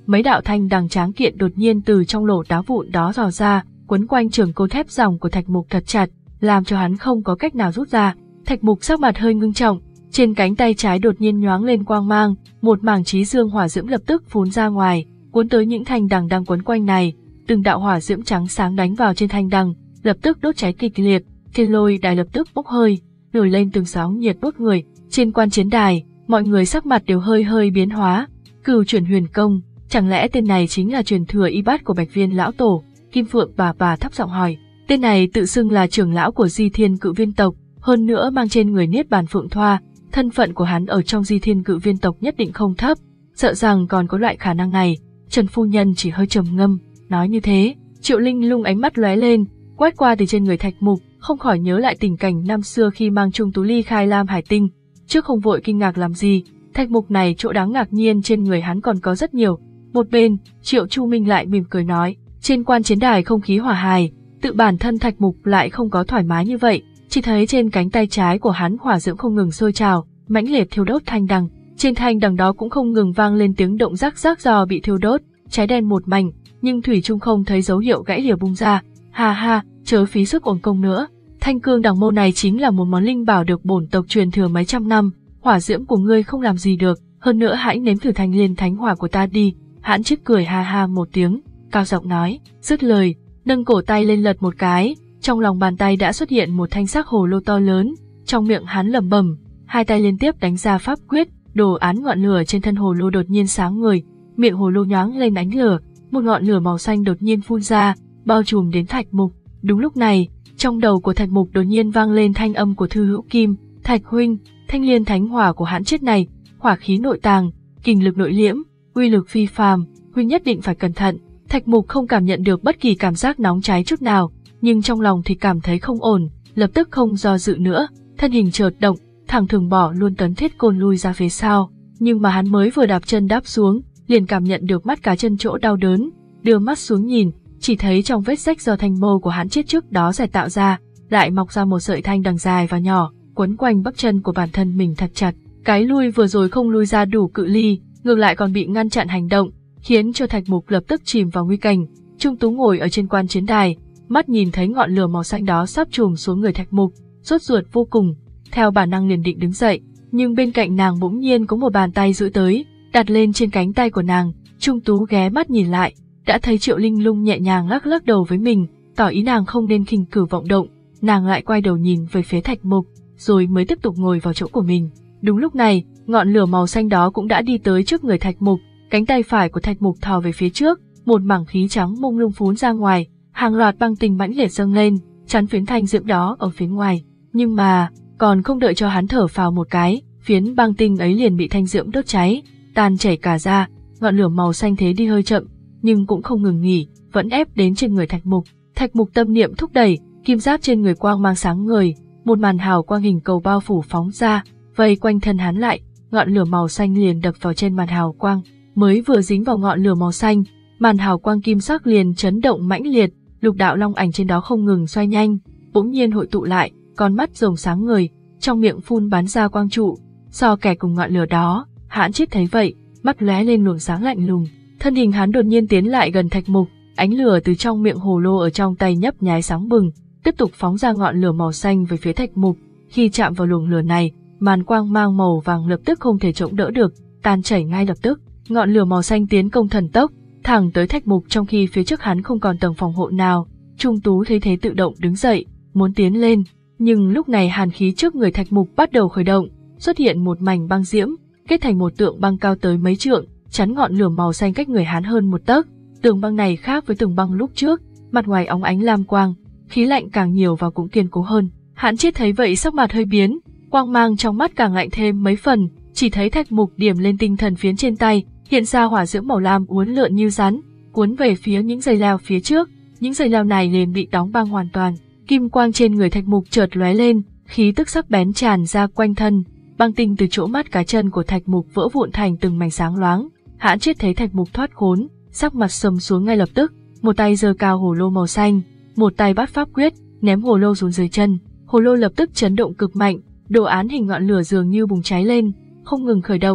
mấy đạo thanh đằng tráng kiện đột nhiên từ trong lỗ đá vụn đó dò ra, quấn quanh trường côn thép ròng của Thạch Mục thật chặt, làm cho hắn không có cách nào rút ra. Thạch Mục sắc mặt hơi ngưng trọng, trên cánh tay trái đột nhiên nhoáng lên quang mang, một mảng chí dương hỏa diễm lập tức phun ra ngoài, cuốn tới những thanh đằng đang quấn quanh này. Từng đạo hỏa diễm trắng sáng đánh vào trên thanh đằng, lập tức đốt cháy kịch liệt. Thiên Lôi đài lập tức bốc hơi, nổi lên từng sóng nhiệt đốt người. Trên quan chiến đài, mọi người sắc mặt đều hơi hơi biến hóa. Cửu chuyển huyền công, chẳng lẽ tên này chính là truyền thừa y bát của Bạch Viên lão tổ? Kim Phượng bà bà thấp giọng hỏi. Tên này tự xưng là trưởng lão của Di Thiên Cự Viên tộc, hơn nữa mang trên người niết bàn phượng thoa, thân phận của hắn ở trong Di Thiên Cự Viên tộc nhất định không thấp, sợ rằng còn có loại khả năng này. Trần phu nhân chỉ hơi trầm ngâm, nói như thế. Triệu Linh Lung ánh mắt lóe lên, quét qua từ trên người Thạch Mục, không khỏi nhớ lại tình cảnh năm xưa khi mang Trung Tú ly khai Lam Hải Tinh, trước không vội kinh ngạc làm gì. Thạch Mục này chỗ đáng ngạc nhiên trên người hắn còn có rất nhiều. Một bên, Triệu Chu Minh lại mỉm cười nói, trên quan chiến đài không khí hòa hài, tự bản thân Thạch Mục lại không có thoải mái như vậy, chỉ thấy trên cánh tay trái của hắn hỏa diễm không ngừng sôi trào, mãnh liệt thiêu đốt thanh đằng, trên thanh đằng đó cũng không ngừng vang lên tiếng động rắc rắc do bị thiêu đốt, cháy đen một mảnh, nhưng thủy chung không thấy dấu hiệu gãy lìa bung ra. Ha ha, chớ phí sức uổng công nữa. Thanh cương đằng mâu này chính là một món linh bảo được bổn tộc truyền thừa mấy trăm năm, hỏa diễm của ngươi không làm gì được, hơn nữa hãy nếm thử thanh liên thánh hỏa của ta đi. Hãn Chiết cười ha ha một tiếng, cao giọng nói, dứt lời, nâng cổ tay lên lật một cái, trong lòng bàn tay đã xuất hiện một thanh sắc hồ lô to lớn, trong miệng hắn lẩm bẩm, hai tay liên tiếp đánh ra pháp quyết, đồ án ngọn lửa trên thân hồ lô đột nhiên sáng ngời, miệng hồ lô nhoáng lên ánh lửa, một ngọn lửa màu xanh đột nhiên phun ra, bao trùm đến Thạch Mục. Đúng lúc này, trong đầu của Thạch Mục đột nhiên vang lên thanh âm của Thư Hữu Kim, Thạch huynh, thanh liên thánh hỏa của Hãn Chiết này, hỏa khí nội tàng, kình lực nội liễm, uy lực phi phàm, huynh nhất định phải cẩn thận. Thạch Mục không cảm nhận được bất kỳ cảm giác nóng cháy chút nào, nhưng trong lòng thì cảm thấy không ổn, lập tức không do dự nữa, thân hình chợt động, thẳng thừng bỏ luôn tấn thiết côn lui ra phía sau. Nhưng mà hắn mới vừa đạp chân đáp xuống, liền cảm nhận được mắt cá chân chỗ đau đớn, đưa mắt xuống nhìn, chỉ thấy trong vết rách do thanh mâu của Hãn Chiết trước đó giải tạo ra, lại mọc ra một sợi thanh đằng dài và nhỏ, quấn quanh bắp chân của bản thân mình thật chặt. Cái lui vừa rồi không lui ra đủ cự ly, ngược lại còn bị ngăn chặn hành động, khiến cho Thạch Mục lập tức chìm vào nguy cảnh. Trung Tú ngồi ở trên quan chiến đài, mắt nhìn thấy ngọn lửa màu xanh đó sắp trùm xuống người Thạch Mục, sốt ruột vô cùng, theo bản năng liền định đứng dậy, nhưng bên cạnh nàng bỗng nhiên có một bàn tay duỗi tới, đặt lên trên cánh tay của nàng. Trung Tú ghé mắt nhìn lại, đã thấy Triệu Linh Lung nhẹ nhàng lắc lắc đầu với mình, tỏ ý nàng không nên khinh cử vọng động. Nàng lại quay đầu nhìn về phía Thạch Mục, rồi mới tiếp tục ngồi vào chỗ của mình. Đúng lúc này, ngọn lửa màu xanh đó cũng đã đi tới trước người Thạch Mục, cánh tay phải của Thạch Mục thò về phía trước, một mảng khí trắng mông lung phún ra ngoài, hàng loạt băng tinh mãnh liệt dâng lên, chắn phiến thanh diễm đó ở phía ngoài. Nhưng mà, còn không đợi cho hắn thở phào một cái, phiến băng tinh ấy liền bị thanh diễm đốt cháy, tan chảy cả ra. Ngọn lửa màu xanh thế đi hơi chậm, nhưng cũng không ngừng nghỉ, vẫn ép đến trên người Thạch Mục. Thạch Mục tâm niệm thúc đẩy, kim giáp trên người quang mang sáng ngời, một màn hào quang hình cầu bao phủ phóng ra, vây quanh thân hắn lại, ngọn lửa màu xanh liền đập vào trên màn hào quang. Mới vừa dính vào ngọn lửa màu xanh, màn hào quang kim sắc liền chấn động mãnh liệt, lục đạo long ảnh trên đó không ngừng xoay nhanh, bỗng nhiên hội tụ lại, con mắt rồng sáng ngời, trong miệng phun bắn ra quang trụ, so kẻ cùng ngọn lửa đó. Hãn Chiết thấy vậy, mắt lóe lên luồng sáng lạnh lùng, thân hình hắn đột nhiên tiến lại gần Thạch Mục, ánh lửa từ trong miệng hồ lô ở trong tay nhấp nháy sáng bừng, tiếp tục phóng ra ngọn lửa màu xanh về phía Thạch Mục. Khi chạm vào luồng lửa này, màn quang mang màu vàng lập tức không thể chống đỡ được, tan chảy ngay lập tức. Ngọn lửa màu xanh tiến công thần tốc, thẳng tới Thạch Mục trong khi phía trước hắn không còn tầng phòng hộ nào. Trung Tú thấy thế tự động đứng dậy, muốn tiến lên, nhưng lúc này hàn khí trước người Thạch Mục bắt đầu khởi động, xuất hiện một mảnh băng diễm, kết thành một tượng băng cao tới mấy trượng, chắn ngọn lửa màu xanh cách người hắn hơn một tấc. Tường băng này khác với tường băng lúc trước, mặt ngoài óng ánh lam quang, khí lạnh càng nhiều và cũng kiên cố hơn. Hãn Chiết thấy vậy sắc mặt hơi biến, quang mang trong mắt càng lạnh thêm mấy phần, chỉ thấy Thạch Mục điểm lên tinh thần phiến trên tay, hiện ra hỏa diễm màu lam uốn lượn như rắn, cuốn về phía những dây leo phía trước. Những dây leo này liền bị đóng băng hoàn toàn. Kim quang trên người Thạch Mục chợt lóe lên, khí tức sắc bén tràn ra quanh thân, băng tinh từ chỗ mắt cá chân của Thạch Mục vỡ vụn thành từng mảnh sáng loáng. Hãn Chiết thấy Thạch Mục thoát khốn, sắc mặt sầm xuống ngay lập tức, một tay giơ cao hồ lô màu xanh, một tay bắt pháp quyết, ném hồ lô xuống dưới chân. Hồ lô lập tức chấn động cực mạnh, đồ án hình ngọn lửa dường như bùng cháy lên, không ngừng khởi động,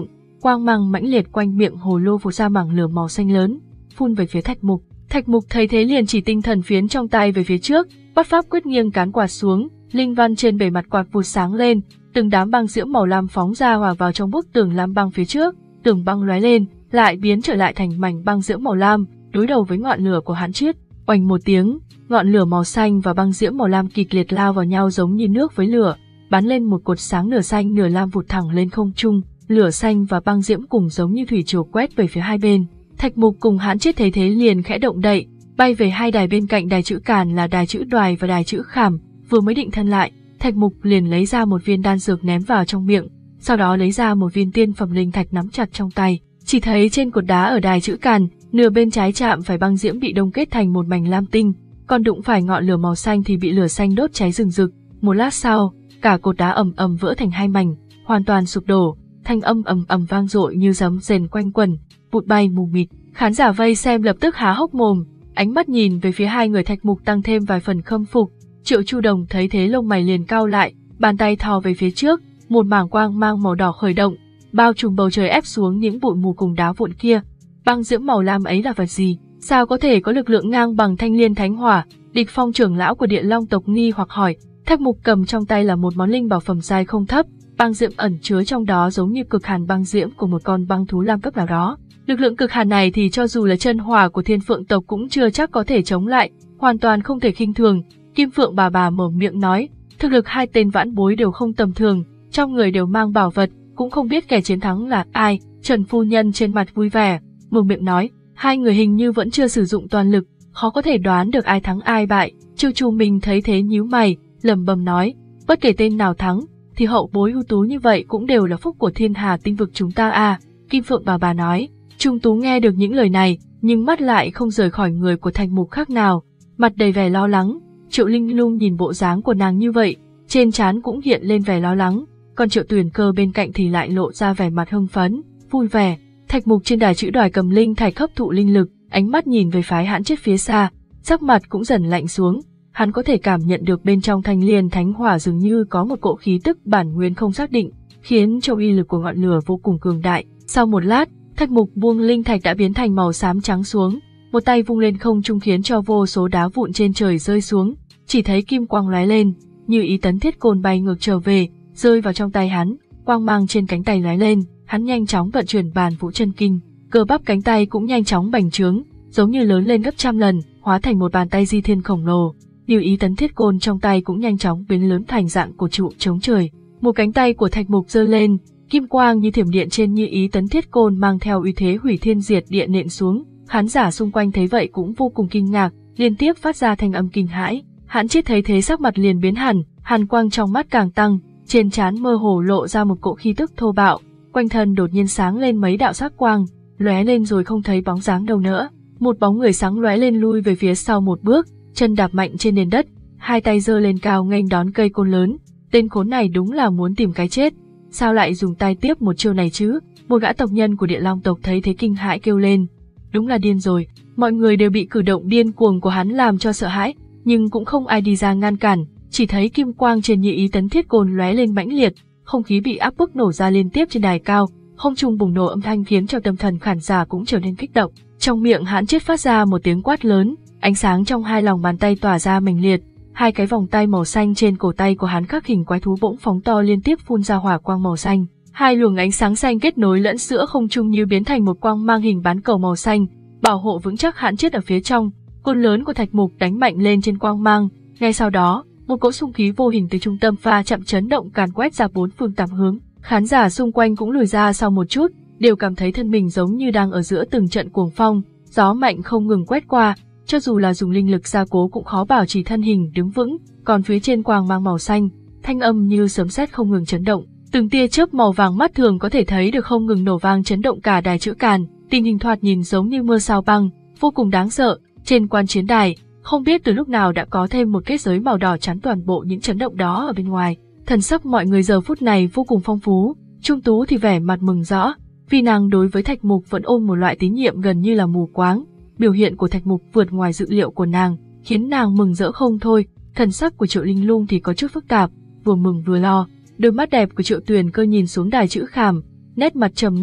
quang mang mãnh liệt quanh miệng hồ lô phụt ra mảng lửa màu xanh lớn, phun về phía Thạch Mục. Thạch Mục thấy thế liền chỉ tinh thần phiến trong tay về phía trước, bắt pháp quyết nghiêng cán quạt xuống, linh văn trên bề mặt quạt vụt sáng lên, từng đám băng diễm màu lam phóng ra hòa vào trong bức tường lam băng phía trước, tường băng lóe lên, lại biến trở lại thành mảnh băng diễm màu lam, đối đầu với ngọn lửa của Hán Triết. Oành một tiếng, ngọn lửa màu xanh và băng diễm màu lam kịch liệt lao vào nhau giống như nước với lửa, bắn lên một cột sáng nửa xanh nửa lam vụt thẳng lên không trung, lửa xanh và băng diễm cùng giống như thủy triều quét về phía hai bên. Thạch Mục cùng Hán Triết thấy thế liền khẽ động đậy, bay về hai đài bên cạnh đài chữ Càn là đài chữ Đoài và đài chữ Khảm, vừa mới định thân lại, Thạch Mục liền lấy ra một viên đan dược ném vào trong miệng, sau đó lấy ra một viên tiên phẩm linh thạch nắm chặt trong tay. Chỉ thấy trên cột đá ở đài chữ Càn, nửa bên trái chạm phải băng diễm bị đông kết thành một mảnh lam tinh, còn đụng phải ngọn lửa màu xanh thì bị lửa xanh đốt cháy rừng rực. Một lát sau, cả cột đá ầm ầm vỡ thành hai mảnh, hoàn toàn sụp đổ, thanh âm ầm ầm vang dội như sấm rền quanh quẩn, bụi bay mù mịt. Khán giả vây xem lập tức há hốc mồm, ánh mắt nhìn về phía hai người Thạch Mục tăng thêm vài phần khâm phục. Triệu Chu Đồng thấy thế lông mày liền cau lại, bàn tay thò về phía trước, một mảng quang mang màu đỏ khởi động, bao trùm bầu trời ép xuống những bụi mù cùng đá vụn kia. Băng diễm màu lam ấy là vật gì? Sao có thể có lực lượng ngang bằng Thanh Liên Thánh Hỏa? Địch Phong trưởng lão của Điện Long tộc nghi hoặc hỏi. Thạch Mục cầm trong tay là một món linh bảo phẩm giai không thấp, băng diễm ẩn chứa trong đó giống như cực hàn băng diễm của một con băng thú lam cấp nào đó. Lực lượng cực hàn này thì cho dù là chân hỏa của Thiên Phượng tộc cũng chưa chắc có thể chống lại, hoàn toàn không thể khinh thường. Kim Phượng bà bà mở miệng nói, thực lực hai tên vãn bối đều không tầm thường, trong người đều mang bảo vật, cũng không biết kẻ chiến thắng là ai. Trần phu nhân trên mặt vui vẻ, mở miệng nói, hai người hình như vẫn chưa sử dụng toàn lực, khó có thể đoán được ai thắng ai bại. Chu Chu Minh thấy thế nhíu mày, lẩm bẩm nói, bất kể tên nào thắng, thì hậu bối ưu tú như vậy cũng đều là phúc của thiên hà tinh vực chúng ta à. Kim Phượng bà bà nói. Trung Tú nghe được những lời này, nhưng mắt lại không rời khỏi người của Thạch Mục khác nào, mặt đầy vẻ lo lắng. Triệu Linh Lung nhìn bộ dáng của nàng như vậy, trên trán cũng hiện lên vẻ lo lắng, còn Triệu Tuyền Cơ bên cạnh thì lại lộ ra vẻ mặt hưng phấn, vui vẻ. Thạch Mục trên đài chữ Đoài cầm linh thạch hấp thụ linh lực, ánh mắt nhìn về phái Hán Triết phía xa, sắc mặt cũng dần lạnh xuống. Hắn có thể cảm nhận được bên trong Thanh Liên Thánh Hỏa dường như có một cỗ khí tức bản nguyên không xác định, khiến cho uy lực của ngọn lửa vô cùng cường đại. Sau một lát, Thạch Mục buông linh thạch đã biến thành màu xám trắng xuống, một tay vung lên không trung khiến cho vô số đá vụn trên trời rơi xuống, chỉ thấy kim quang lóe lên, như ý tấn thiết côn bay ngược trở về, rơi vào trong tay hắn, quang mang trên cánh tay lóe lên, hắn nhanh chóng vận chuyển bàn vũ chân kinh, cơ bắp cánh tay cũng nhanh chóng bành trướng, giống như lớn lên gấp trăm lần, hóa thành một bàn tay di thiên khổng lồ. Như ý tấn thiết côn trong tay cũng nhanh chóng biến lớn thành dạng của trụ chống trời. Một cánh tay của Thạch Mục giơ lên, kim quang như thiểm điện trên như ý tấn thiết côn mang theo uy thế hủy thiên diệt địa nện xuống. Khán giả xung quanh thấy vậy cũng vô cùng kinh ngạc, liên tiếp phát ra thanh âm kinh hãi. Hán Triết thấy thế sắc mặt liền biến hẳn, hàn quang trong mắt càng tăng, trên trán mơ hồ lộ ra một cỗ khí tức thô bạo, quanh thân đột nhiên sáng lên mấy đạo sắc quang, lóe lên rồi không thấy bóng dáng đâu nữa. Một bóng người sáng lóe lên lui về phía sau một bước, chân đạp mạnh trên nền đất, hai tay giơ lên cao nghênh đón cây côn lớn. Tên khốn này đúng là muốn tìm cái chết, sao lại dùng tay tiếp một chiêu này chứ? Một gã tộc nhân của Địa Long tộc thấy thế kinh hãi kêu lên, đúng là điên rồi. Mọi người đều bị cử động điên cuồng của hắn làm cho sợ hãi, nhưng cũng không ai đi ra ngăn cản, chỉ thấy kim quang trên như ý tấn thiết côn lóe lên mãnh liệt, không khí bị áp bức nổ ra liên tiếp trên đài cao, không trung bùng nổ âm thanh khiến cho tâm thần khán giả cũng trở nên kích động. Trong miệng Hán Triết phát ra một tiếng quát lớn, ánh sáng trong hai lòng bàn tay tỏa ra mãnh liệt, hai cái vòng tay màu xanh trên cổ tay của hắn khắc hình quái thú bỗng phóng to liên tiếp phun ra hỏa quang màu xanh. Hai luồng ánh sáng xanh kết nối lẫn giữa không trung như biến thành một quang mang hình bán cầu màu xanh, bảo hộ vững chắc Hán Triết ở phía trong. Côn lớn của Thạch Mục đánh mạnh lên trên quang mang, ngay sau đó, một cỗ xung khí vô hình từ trung tâm pha chạm chấn động càn quét ra bốn phương tám hướng. Khán giả xung quanh cũng lùi ra sau một chút, đều cảm thấy thân mình giống như đang ở giữa từng trận cuồng phong, gió mạnh không ngừng quét qua, cho dù là dùng linh lực gia cố cũng khó bảo trì thân hình đứng vững. Còn phía trên quang mang màu xanh, thanh âm như sấm sét không ngừng chấn động, từng tia chớp màu vàng mắt thường có thể thấy được không ngừng nổ vang chấn động cả đài chữ Càn, tình hình thoạt nhìn giống như mưa sao băng, vô cùng đáng sợ. Trên quan chiến đài, không biết từ lúc nào đã có thêm một kết giới màu đỏ chắn toàn bộ những chấn động đó ở bên ngoài. Thần sắc mọi người giờ phút này vô cùng phong phú, Trung Tú thì vẻ mặt mừng rõ, vì nàng đối với Thạch Mục vẫn ôm một loại tín nhiệm gần như là mù quáng. Biểu hiện của Thạch Mục vượt ngoài dự liệu của nàng, khiến nàng mừng rỡ không thôi. Thần sắc của Triệu Linh Lung thì có chút phức tạp, vừa mừng vừa lo. Đôi mắt đẹp của Triệu Tuyền Cơ nhìn xuống đài chữ Khảm, nét mặt trầm ngâm,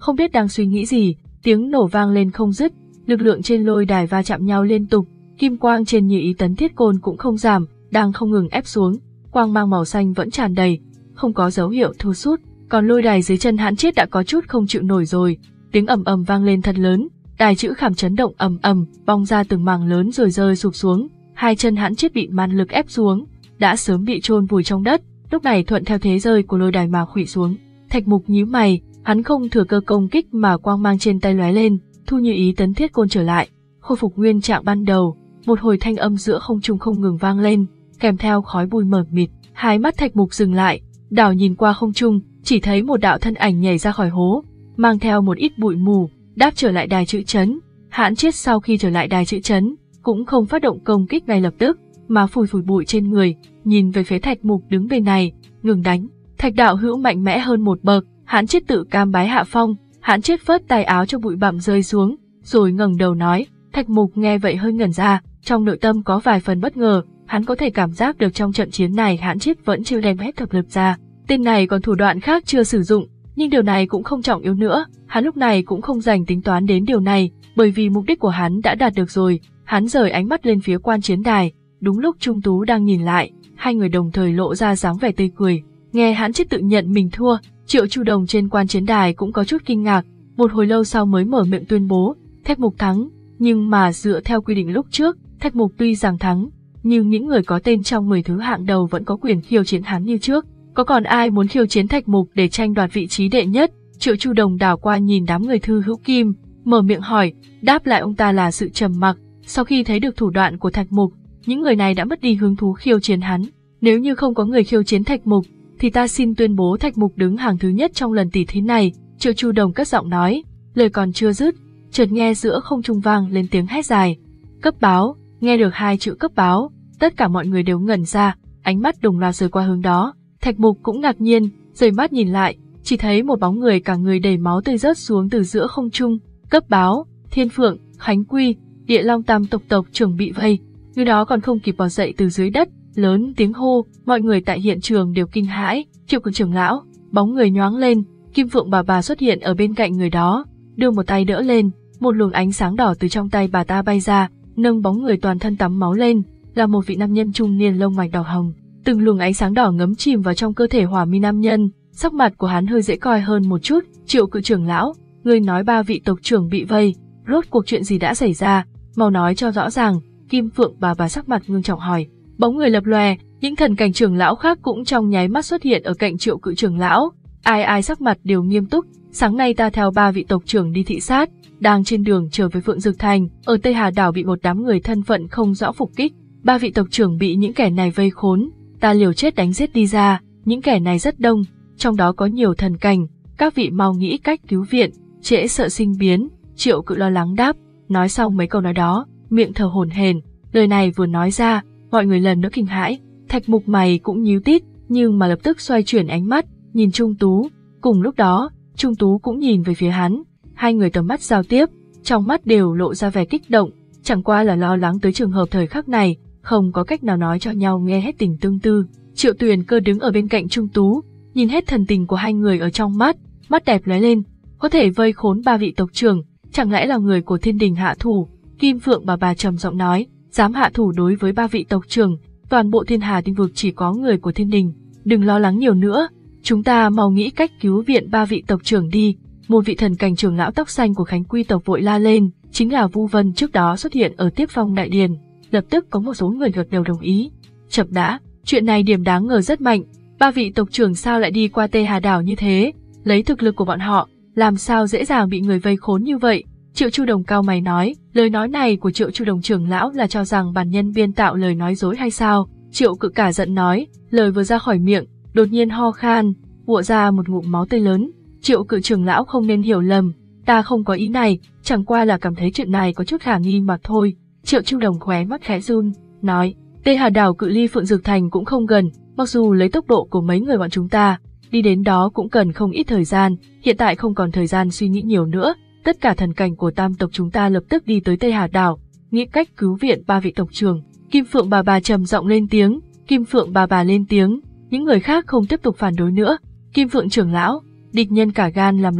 không biết đang suy nghĩ gì, tiếng nổ vang lên không dứt, lực lượng trên lôi đài va chạm nhau liên tục, kim quang trên Như Ý Tấn Thiết Côn cũng không giảm, đang không ngừng ép xuống, quang mang màu xanh vẫn tràn đầy, không có dấu hiệu thu sút, còn lôi đài dưới chân Hãn Chiết đã có chút không chịu nổi rồi, tiếng ầm ầm vang lên thật lớn, đài chữ khảm chấn động ầm ầm, bong ra từng mảng lớn rồi rơi sụp xuống, hai chân Hãn Chiết bị man lực ép xuống, đã sớm bị chôn vùi trong đất, lúc này thuận theo thế rơi của lôi đài mà khuỵu xuống. Thạch Mục nhíu mày, hắn không thừa cơ công kích mà quang mang trên tay lóe lên, thu Như Ý Tấn Thiết Côn trở lại, khôi phục nguyên trạng ban đầu, một hồi thanh âm giữa không trung không ngừng vang lên, kèm theo khói bụi mờ mịt, hai mắt Thạch Mục dừng lại, đảo nhìn qua không trung, chỉ thấy một đạo thân ảnh nhảy ra khỏi hố, mang theo một ít bụi mù, đáp trở lại đài chữ chấn. Hãn Chiết sau khi trở lại đài chữ chấn, cũng không phát động công kích ngay lập tức, mà phủi phủi bụi trên người, nhìn về phía Thạch Mục đứng bên này, ngừng đánh. Thạch đạo hữu mạnh mẽ hơn một bậc, Hãn Chiết tự cam bái hạ phong. Hãn Chiết phớt tay áo cho bụi bặm rơi xuống, rồi ngẩng đầu nói. Thạch Mục nghe vậy hơi ngẩn ra, trong nội tâm có vài phần bất ngờ, hắn có thể cảm giác được trong trận chiến này Hãn Chiết vẫn chưa đem hết thực lực ra. Tên này còn thủ đoạn khác chưa sử dụng, nhưng điều này cũng không trọng yếu nữa, hắn lúc này cũng không dành tính toán đến điều này, bởi vì mục đích của hắn đã đạt được rồi. Hắn rời ánh mắt lên phía quan chiến đài, đúng lúc Trung Tú đang nhìn lại, hai người đồng thời lộ ra dáng vẻ tươi cười. Nghe Hãn Chiết tự nhận mình thua, Triệu Chu Đồng trên quan chiến đài cũng có chút kinh ngạc, một hồi lâu sau mới mở miệng tuyên bố, Thạch Mục thắng, nhưng mà dựa theo quy định lúc trước, Thạch Mục tuy rằng thắng, nhưng những người có tên trong mười thứ hạng đầu vẫn có quyền khiêu chiến hắn như trước. Có còn ai muốn khiêu chiến Thạch Mục để tranh đoạt vị trí đệ nhất? Triệu Chu Đồng đảo qua nhìn đám người Thư Hữu Kim, mở miệng hỏi, đáp lại ông ta là sự trầm mặc. Sau khi thấy được thủ đoạn của Thạch Mục, những người này đã mất đi hứng thú khiêu chiến hắn. Nếu như không có người khiêu chiến Thạch Mục, thì ta xin tuyên bố Thạch Mục đứng hàng thứ nhất trong lần tỷ thí này. Triệu Chu Đồng cất giọng nói, lời còn chưa dứt, chợt nghe giữa không trung vang lên tiếng hét dài. Cấp báo, nghe được hai chữ cấp báo, tất cả mọi người đều ngẩn ra, ánh mắt đồng loạt rời qua hướng đó. Thạch Mục cũng ngạc nhiên, rời mắt nhìn lại, chỉ thấy một bóng người cả người đầy máu tươi rớt xuống từ giữa không trung. Cấp báo, Thiên Phượng, Khánh Quy, Địa Long tam tộc tộc trưởng bị vây, người đó còn không kịp bò dậy từ dưới đất, lớn tiếng hô, mọi người tại hiện trường đều kinh hãi. Triệu Cực trưởng lão, bóng người nhoáng lên, Kim Phượng bà bà xuất hiện ở bên cạnh người đó, đưa một tay đỡ lên, một luồng ánh sáng đỏ từ trong tay bà ta bay ra, nâng bóng người toàn thân tắm máu lên, là một vị nam nhân trung niên lông mày đỏ hồng. Từng luồng ánh sáng đỏ ngấm chìm vào trong cơ thể hỏa mi nam nhân, sắc mặt của hắn hơi dễ coi hơn một chút. Triệu Cự trưởng lão, ngươi nói ba vị tộc trưởng bị vây, rốt cuộc chuyện gì đã xảy ra, mau nói cho rõ ràng. Kim Phượng bà bà sắc mặt ngưng trọng hỏi. Bóng người lập lòe, những thần cảnh trưởng lão khác cũng trong nháy mắt xuất hiện ở cạnh Triệu Cự trưởng lão, ai ai sắc mặt đều nghiêm túc. Sáng nay ta theo ba vị tộc trưởng đi thị sát, đang trên đường trở về Phượng Dực Thành, ở Tây Hà đảo bị một đám người thân phận không rõ phục kích, ba vị tộc trưởng bị những kẻ này vây khốn, ta liều chết đánh giết đi ra, những kẻ này rất đông, trong đó có nhiều thần cảnh, các vị mau nghĩ cách cứu viện, trễ sợ sinh biến. Triệu Cự lo lắng đáp, nói xong mấy câu nói đó, miệng thở hổn hển, lời này vừa nói ra, mọi người lần nữa kinh hãi. Thạch Mục mày cũng nhíu tít, nhưng mà lập tức xoay chuyển ánh mắt, nhìn Trung Tú. Cùng lúc đó, Trung Tú cũng nhìn về phía hắn, hai người tầm mắt giao tiếp, trong mắt đều lộ ra vẻ kích động, chẳng qua là lo lắng tới trường hợp thời khắc này, không có cách nào nói cho nhau nghe hết tình tương tư. Triệu Tuyền Cơ đứng ở bên cạnh Trung Tú, nhìn hết thần tình của hai người ở trong mắt, mắt đẹp lóe lên, có thể vây khốn ba vị tộc trưởng, chẳng lẽ là người của Thiên Đình hạ thủ? Kim Phượng bà bà trầm giọng nói, dám hạ thủ đối với ba vị tộc trưởng, toàn bộ Thiên Hà tinh vực chỉ có người của Thiên Đình, đừng lo lắng nhiều nữa, chúng ta mau nghĩ cách cứu viện ba vị tộc trưởng đi. Một vị thần cảnh trưởng lão tóc xanh của Khánh Quy tộc vội la lên, chính là Vu Vân trước đó xuất hiện ở Tiếp Phong đại điền. Lập tức có một số người gật đầu đồng ý. Chập đã, chuyện này điểm đáng ngờ rất mạnh, ba vị tộc trưởng sao lại đi qua Tây Hà đảo như thế, lấy thực lực của bọn họ, làm sao dễ dàng bị người vây khốn như vậy? Triệu Chu Đồng cao mày nói, lời nói này của Triệu Chu Đồng trưởng lão là cho rằng bản nhân biên tạo lời nói dối hay sao? Triệu Cự cả giận nói, lời vừa ra khỏi miệng, đột nhiên ho khan, ùa ra một ngụm máu tươi lớn. Triệu Cự trưởng lão không nên hiểu lầm, ta không có ý này, chẳng qua là cảm thấy chuyện này có chút khả nghi mà thôi. Triệu Chu Đồng khóe mắt khẽ run, nói, Tây Hà đảo cự ly Phượng Dực Thành cũng không gần, mặc dù lấy tốc độ của mấy người bọn chúng ta, đi đến đó cũng cần không ít thời gian, hiện tại không còn thời gian suy nghĩ nhiều nữa, tất cả thần cảnh của tam tộc chúng ta lập tức đi tới Tây Hà đảo, nghĩ cách cứu viện ba vị tộc trưởng. Kim Phượng bà bà trầm giọng lên tiếng, Kim Phượng bà bà lên tiếng, những người khác không tiếp tục phản đối nữa. Kim Phượng trưởng lão, địch nhân cả gan làm loạn,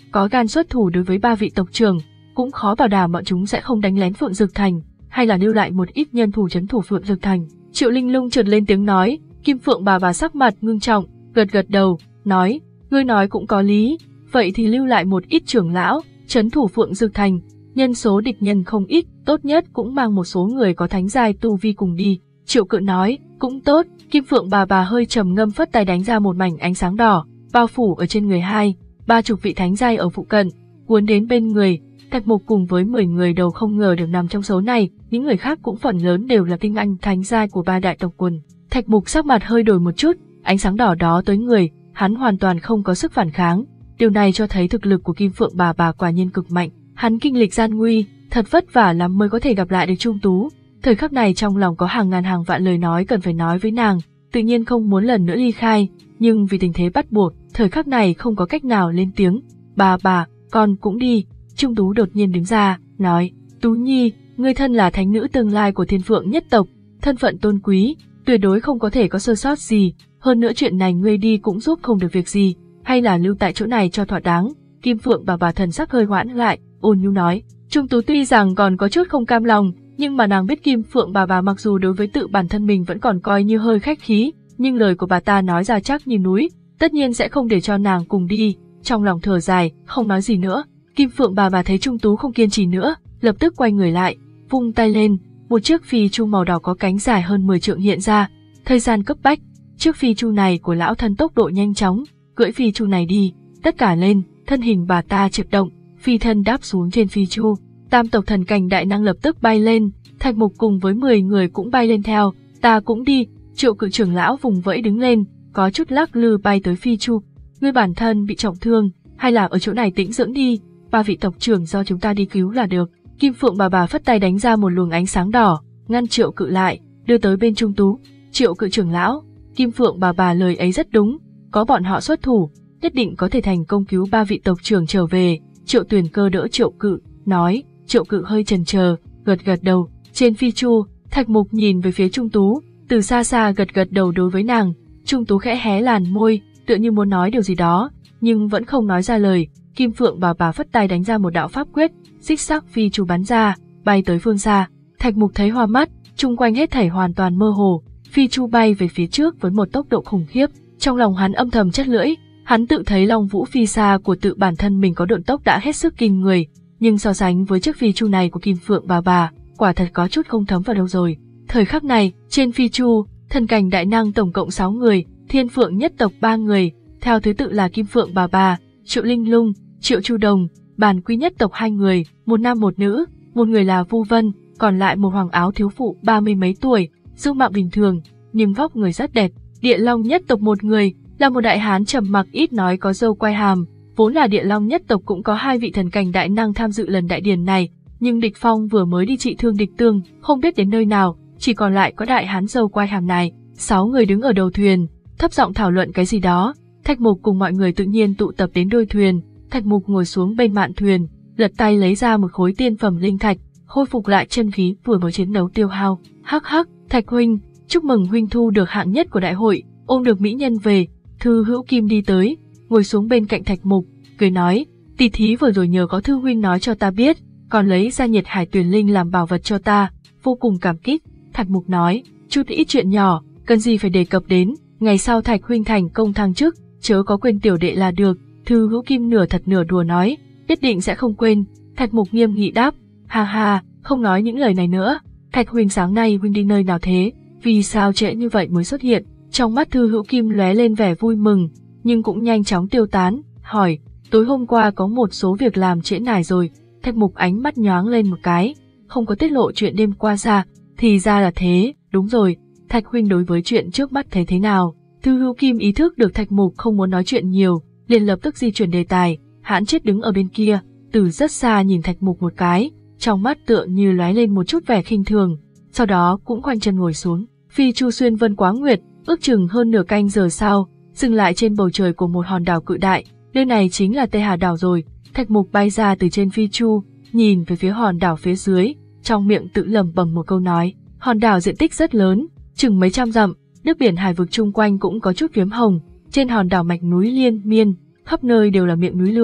có gan xuất thủ đối với ba vị tộc trưởng, cũng khó bảo đảm bọn chúng sẽ không đánh lén Phượng Dược Thành, hay là lưu lại một ít nhân thủ trấn thủ Phượng Dược Thành. Triệu Linh Lung chợt lên tiếng nói. Kim Phượng bà bà sắc mặt ngưng trọng, gật gật đầu, nói, ngươi nói cũng có lý, vậy thì lưu lại một ít trưởng lão, trấn thủ Phượng Dược Thành, nhân số địch nhân không ít, tốt nhất cũng mang một số người có thánh giai tu vi cùng đi. Triệu Cự nói, cũng tốt. Kim Phượng bà bà hơi trầm ngâm phất tay đánh ra một mảnh ánh sáng đỏ, bao phủ ở trên người hai, ba chục vị thánh giai ở phụ cận, cuốn đến bên người. Thạch Mục cùng với mười người đầu không ngờ được nằm trong số này, những người khác cũng phần lớn đều là tinh anh thánh giai của ba đại tộc quần. Thạch Mục sắc mặt hơi đổi một chút, ánh sáng đỏ đó tới người, hắn hoàn toàn không có sức phản kháng. Điều này cho thấy thực lực của Kim Phượng bà bà quả nhiên cực mạnh. Hắn kinh lịch gian nguy, thật vất vả lắm mới có thể gặp lại được Trung Tú. Thời khắc này trong lòng có hàng ngàn hàng vạn lời nói cần phải nói với nàng, tự nhiên không muốn lần nữa ly khai, nhưng vì tình thế bắt buộc, thời khắc này không có cách nào lên tiếng. Bà bà, con cũng đi. Trung Tú đột nhiên đứng ra, nói, Tú Nhi, ngươi thân là thánh nữ tương lai của Thiên Phượng nhất tộc, thân phận tôn quý, tuyệt đối không có thể có sơ sót gì, hơn nữa chuyện này ngươi đi cũng giúp không được việc gì, hay là lưu tại chỗ này cho thỏa đáng. Kim Phượng bà bà thần sắc hơi hoãn lại, ôn nhu nói. Trung Tú tuy rằng còn có chút không cam lòng, nhưng mà nàng biết Kim Phượng bà bà mặc dù đối với tự bản thân mình vẫn còn coi như hơi khách khí, nhưng lời của bà ta nói ra chắc như núi, tất nhiên sẽ không để cho nàng cùng đi. Trong lòng thở dài, không nói gì nữa. Kim Phượng bà bà thấy Trung Tú không kiên trì nữa, lập tức quay người lại, vung tay lên, một chiếc phi chu màu đỏ có cánh dài hơn mười trượng hiện ra. Thời gian cấp bách, chiếc phi chu này của lão thân tốc độ nhanh chóng, cưỡi phi chu này đi, tất cả lên, thân hình bà ta chợt động, phi thân đáp xuống trên phi chu. Tam tộc thần cảnh đại năng lập tức bay lên, Thạch Mục cùng với mười người cũng bay lên theo. Ta cũng đi. Triệu Cự trưởng lão vùng vẫy đứng lên, có chút lắc lư bay tới phi chu. Ngươi bản thân bị trọng thương, hay là ở chỗ này tĩnh dưỡng đi, ba vị tộc trưởng do chúng ta đi cứu là được. Kim Phượng bà bà phất tay đánh ra một luồng ánh sáng đỏ, ngăn Triệu Cự lại, đưa tới bên Trung Tú. Triệu Cự trưởng lão, Kim Phượng bà bà lời ấy rất đúng, có bọn họ xuất thủ, nhất định có thể thành công cứu ba vị tộc trưởng trở về. Triệu Tuyền Cơ đỡ Triệu Cự, nói. Triệu Cự hơi chần chờ, gật gật đầu. Trên phi chu, Thạch Mục nhìn về phía Trung Tú, từ xa xa gật gật đầu đối với nàng. Trung Tú khẽ hé làn môi, tựa như muốn nói điều gì đó, nhưng vẫn không nói ra lời. Kim Phượng bà bà phất tay đánh ra một đạo pháp quyết, xích sắc phi chu bắn ra, bay tới phương xa. Thạch Mục thấy hoa mắt, chung quanh hết thảy hoàn toàn mơ hồ. Phi chu bay về phía trước với một tốc độ khủng khiếp, trong lòng hắn âm thầm chắt lưỡi. Hắn tự thấy Long Vũ phi xa của tự bản thân mình có độn tốc đã hết sức kinh người, nhưng so sánh với chiếc phi chu này của Kim Phượng bà bà, quả thật có chút không thấm vào đâu rồi. Thời khắc này, trên phi chu, thần cảnh đại năng tổng cộng sáu người, Thiên Phượng nhất tộc ba người, theo thứ tự là Kim Phượng bà bà, Triệu Linh Lung, Triệu Chu Đồng, Bản Quy nhất tộc hai người, một nam một nữ, một người là Vu Vân, còn lại một hoàng áo thiếu phụ ba mươi mấy tuổi, dung mạo bình thường, nhưng vóc người rất đẹp. Địa Long nhất tộc một người, là một đại hán trầm mặc ít nói có râu quai hàm. Vốn là Địa Long nhất tộc cũng có hai vị thần cảnh đại năng tham dự lần đại điển này, nhưng Địch Phong vừa mới đi trị thương địch tương, không biết đến nơi nào, chỉ còn lại có đại hán râu quai hàm này. Sáu người đứng ở đầu thuyền, thấp giọng thảo luận cái gì đó. Thạch Mục cùng mọi người tự nhiên tụ tập đến đuôi thuyền. Thạch Mục ngồi xuống bên mạn thuyền, lật tay lấy ra một khối tiên phẩm linh thạch, khôi phục lại chân khí vừa mới chiến đấu tiêu hao. Hắc hắc, Thạch huynh, chúc mừng huynh thu được hạng nhất của đại hội, ôm được mỹ nhân về. Thư Hữu Kim đi tới, ngồi xuống bên cạnh Thạch Mục, cười nói, tỷ thí vừa rồi nhờ có Thư huynh nói cho ta biết, còn lấy ra Nhiệt Hải Tuyền Linh làm bảo vật cho ta, vô cùng cảm kích. Thạch Mục nói, chút ít chuyện nhỏ, cần gì phải đề cập đến, ngày sau Thạch huynh thành công thăng chức, chớ có quên tiểu đệ là được. Thư Hữu Kim nửa thật nửa đùa nói, nhất định sẽ không quên. Thạch Mục nghiêm nghị đáp, ha ha, không nói những lời này nữa. Thạch huynh sáng nay huynh đi nơi nào thế, vì sao trễ như vậy mới xuất hiện? Trong mắt Thư Hữu Kim lóe lên vẻ vui mừng, nhưng cũng nhanh chóng tiêu tán, hỏi, tối hôm qua có một số việc làm trễ nải rồi. Thạch Mục ánh mắt nhoáng lên một cái, không có tiết lộ chuyện đêm qua ra, thì ra là thế, đúng rồi, Thạch huynh đối với chuyện trước mắt thấy thế nào? Thư Hữu Kim ý thức được Thạch Mục không muốn nói chuyện nhiều, liền lập tức di chuyển đề tài. Hãn Chết đứng ở bên kia, từ rất xa nhìn Thạch Mục một cái, trong mắt tựa như lóe lên một chút vẻ khinh thường, sau đó cũng khoanh chân ngồi xuống. Phi chu xuyên vân quá nguyệt, ước chừng hơn nửa canh giờ sau, dừng lại trên bầu trời của một hòn đảo cự đại, nơi này chính là Tê Hà đảo rồi. Thạch Mục bay ra từ trên phi chu, nhìn về phía hòn đảo phía dưới, trong miệng tự lẩm bẩm một câu nói. Hòn đảo diện tích rất lớn, chừng mấy trăm dặm, nước biển hải vực chung quanh cũng có chút phiếm hồng. Trên hòn đảo mạch núi liên miên, khắp nơi đều là miệng núi lửa,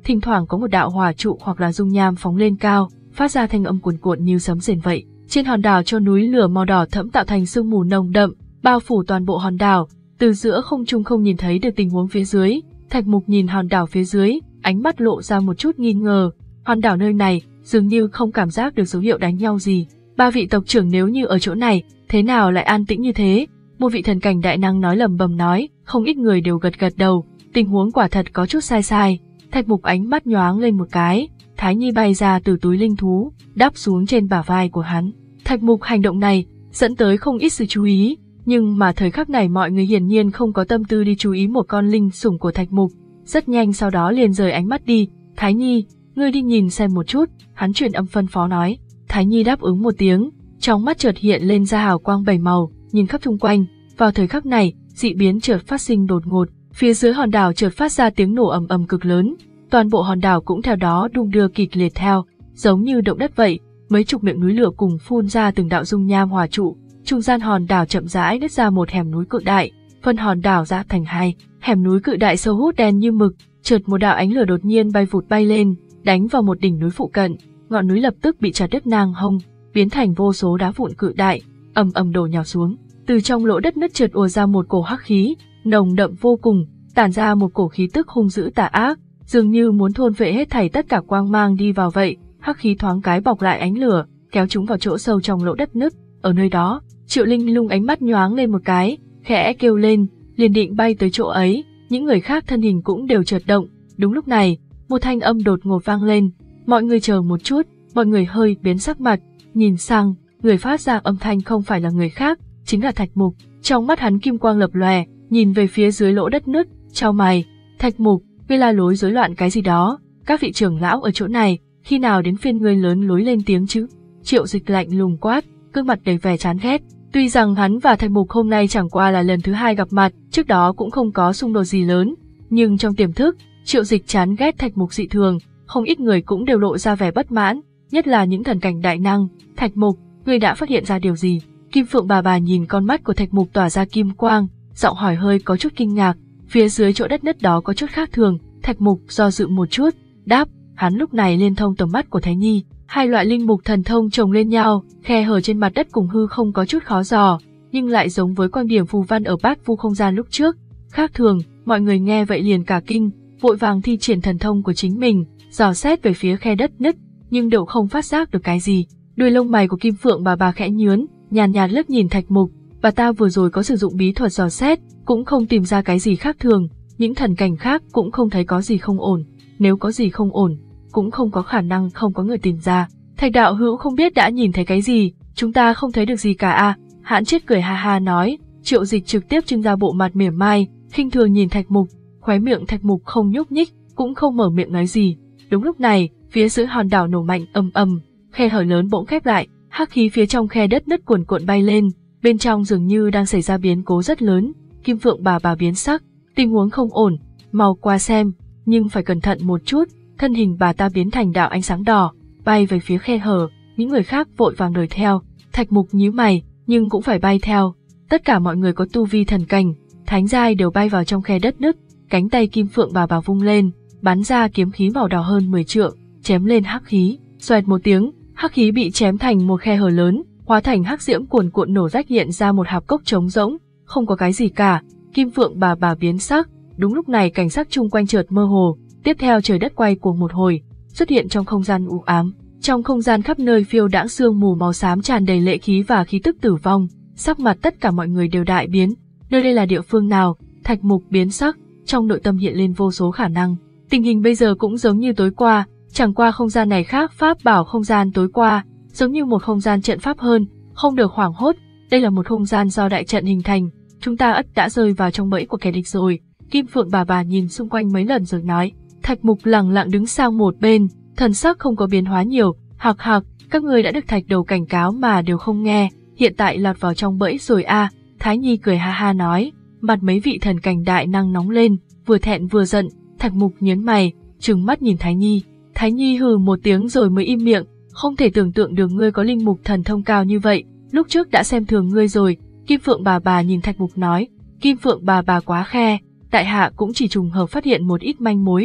thỉnh thoảng có một đạo hỏa trụ hoặc là dung nham phóng lên cao, phát ra thanh âm cuồn cuộn như sấm rền vậy. Trên hòn đảo cho núi lửa màu đỏ thẫm tạo thành sương mù nồng đậm, bao phủ toàn bộ hòn đảo, từ giữa không trung không nhìn thấy được tình huống phía dưới. Thạch Mục nhìn hòn đảo phía dưới, ánh mắt lộ ra một chút nghi ngờ. Hòn đảo nơi này dường như không cảm giác được dấu hiệu đánh nhau gì. Ba vị tộc trưởng nếu như ở chỗ này, thế nào lại an tĩnh như thế? Một vị thần cảnh đại năng nói lầm bầm nói, không ít người đều gật gật đầu, tình huống quả thật có chút sai sai. Thạch Mục ánh mắt nhoáng lên một cái, Thái Nhi bay ra từ túi linh thú, đáp xuống trên bả vai của hắn. Thạch Mục hành động này dẫn tới không ít sự chú ý, nhưng mà thời khắc này mọi người hiển nhiên không có tâm tư đi chú ý một con linh sủng của Thạch Mục. Rất nhanh sau đó liền rời ánh mắt đi. Thái Nhi, ngươi đi nhìn xem một chút, hắn truyền âm phân phó nói. Thái Nhi đáp ứng một tiếng, trong mắt chợt hiện lên ra hào quang bảy màu, nhìn khắp xung quanh. Vào thời khắc này, dị biến chợt phát sinh đột ngột, phía dưới hòn đảo chợt phát ra tiếng nổ ầm ầm cực lớn, toàn bộ hòn đảo cũng theo đó đung đưa kịch liệt theo, giống như động đất vậy. Mấy chục miệng núi lửa cùng phun ra từng đạo dung nham hỏa trụ, trung gian hòn đảo chậm rãi nứt ra một hẻm núi cự đại, phân hòn đảo ra thành hai. Hẻm núi cự đại sâu hút đen như mực, chợt một đạo ánh lửa đột nhiên bay vụt bay lên, đánh vào một đỉnh núi phụ cận, ngọn núi lập tức bị chặt đứt ngang hông, biến thành vô số đá vụn cự đại, ầm ầm đổ nhào xuống. Từ trong lỗ đất nứt chợt ùa ra một cổ hắc khí, nồng đậm vô cùng, tản ra một cổ khí tức hung dữ tà ác, dường như muốn thôn phệ hết thảy tất cả quang mang đi vào vậy. Hắc khí thoáng cái bọc lại ánh lửa, kéo chúng vào chỗ sâu trong lỗ đất nứt. Ở nơi đó, Triệu Linh Lung ánh mắt nhoáng lên một cái, khẽ kêu lên, liền định bay tới chỗ ấy. Những người khác thân hình cũng đều chợt động. Đúng lúc này, một thanh âm đột ngột vang lên. Mọi người chờ một chút. Mọi người hơi biến sắc mặt, nhìn sang, người phát ra âm thanh không phải là người khác, chính là Thạch Mục. Trong mắt hắn kim quang lập lòe, nhìn về phía dưới lỗ đất nứt, chau mày. Thạch Mục, ngươi la lối rối loạn cái gì đó? Các vị trưởng lão ở chỗ này, khi nào đến phiên ngươi lớn lối lên tiếng chứ? Triệu Dịch lạnh lùng quát, gương mặt đầy vẻ chán ghét. Tuy rằng hắn và Thạch Mục hôm nay chẳng qua là lần thứ hai gặp mặt, trước đó cũng không có xung đột gì lớn, nhưng trong tiềm thức, Triệu Dịch chán ghét Thạch Mục dị thường, không ít người cũng đều lộ ra vẻ bất mãn, nhất là những thần cảnh đại năng. Thạch Mục, ngươi đã phát hiện ra điều gì? Kim Phượng bà bà nhìn con mắt của Thạch Mục tỏa ra kim quang, giọng hỏi hơi có chút kinh ngạc. Phía dưới chỗ đất nứt đó có chút khác thường. Thạch Mục do dự một chút, đáp. Hắn lúc này liên thông tầm mắt của Thái Nhi, hai loại linh mục thần thông chồng lên nhau, khe hở trên mặt đất cùng hư không có chút khó dò, nhưng lại giống với quan điểm phù văn ở bát vu không gian lúc trước. Khác thường, mọi người nghe vậy liền cả kinh, vội vàng thi triển thần thông của chính mình, dò xét về phía khe đất nứt, nhưng đều không phát giác được cái gì. Đuôi lông mày của Kim Phượng bà bà khẽ nhướn, nhàn nhạt liếc nhìn Thạch Mục, bà ta vừa rồi có sử dụng bí thuật dò xét, cũng không tìm ra cái gì khác thường, những thần cảnh khác cũng không thấy có gì không ổn, nếu có gì không ổn, cũng không có khả năng không có người tìm ra. Thạch đạo hữu không biết đã nhìn thấy cái gì, chúng ta không thấy được gì cả à? Hãn Triết cười ha ha nói. Triệu Dịch trực tiếp trưng ra bộ mặt mỉa mai, khinh thường nhìn Thạch Mục, khóe miệng Thạch Mục không nhúc nhích, cũng không mở miệng nói gì. Đúng lúc này, phía dưới hòn đảo nổ mạnh ầm ầm, khe hở lớn bỗng khép lại, hắc khí phía trong khe đất nứt cuồn cuộn bay lên, bên trong dường như đang xảy ra biến cố rất lớn. Kim Phượng bà bà biến sắc, tình huống không ổn, mau qua xem, nhưng phải cẩn thận một chút. Thân hình bà ta biến thành đạo ánh sáng đỏ, bay về phía khe hở, những người khác vội vàng đuổi theo. Thạch Mục nhíu mày, nhưng cũng phải bay theo. Tất cả mọi người có tu vi thần cảnh, thánh giai đều bay vào trong khe đất nứt. Cánh tay Kim Phượng bà bà vung lên, bắn ra kiếm khí màu đỏ hơn mười trượng, chém lên hắc khí. Xoẹt một tiếng, hắc khí bị chém thành một khe hở lớn, hóa thành hắc diễm cuồn cuộn nổ rách, hiện ra một hạp cốc trống rỗng, không có cái gì cả. Kim Phượng bà bà biến sắc. Đúng lúc này cảnh sắc chung quanh chợt mơ hồ, tiếp theo trời đất quay cuồng một hồi, xuất hiện trong không gian u ám. Trong không gian khắp nơi phiêu đãng sương mù màu xám tràn đầy lệ khí và khí tức tử vong. Sắc mặt tất cả mọi người đều đại biến. Nơi đây là địa phương nào? Thạch Mục biến sắc, trong nội tâm hiện lên vô số khả năng. Tình hình bây giờ cũng giống như tối qua, chẳng qua không gian này khác pháp bảo không gian tối qua, giống như một không gian trận pháp hơn, không được hoảng hốt. Đây là một không gian do đại trận hình thành, chúng ta ắt đã rơi vào trong bẫy của kẻ địch rồi. Kim Phượng bà bà nhìn xung quanh mấy lần rồi nói. Thạch Mục lặng lặng đứng sang một bên, thần sắc không có biến hóa nhiều. Hạc hạc, các ngươi đã được Thạch đầu cảnh cáo mà đều không nghe, hiện tại lọt vào trong bẫy rồi a. À. Thái Nhi cười ha ha nói. Mặt mấy vị thần cảnh đại năng nóng lên, vừa thẹn vừa giận. Thạch Mục nhướng mày, trừng mắt nhìn Thái Nhi. Thái Nhi hừ một tiếng rồi mới im miệng. Không thể tưởng tượng được ngươi có linh mục thần thông cao như vậy, lúc trước đã xem thường ngươi rồi. Kim Phượng bà bà nhìn Thạch Mục nói. Kim Phượng bà bà quá khe, tại hạ cũng chỉ trùng hợp phát hiện một ít manh mối,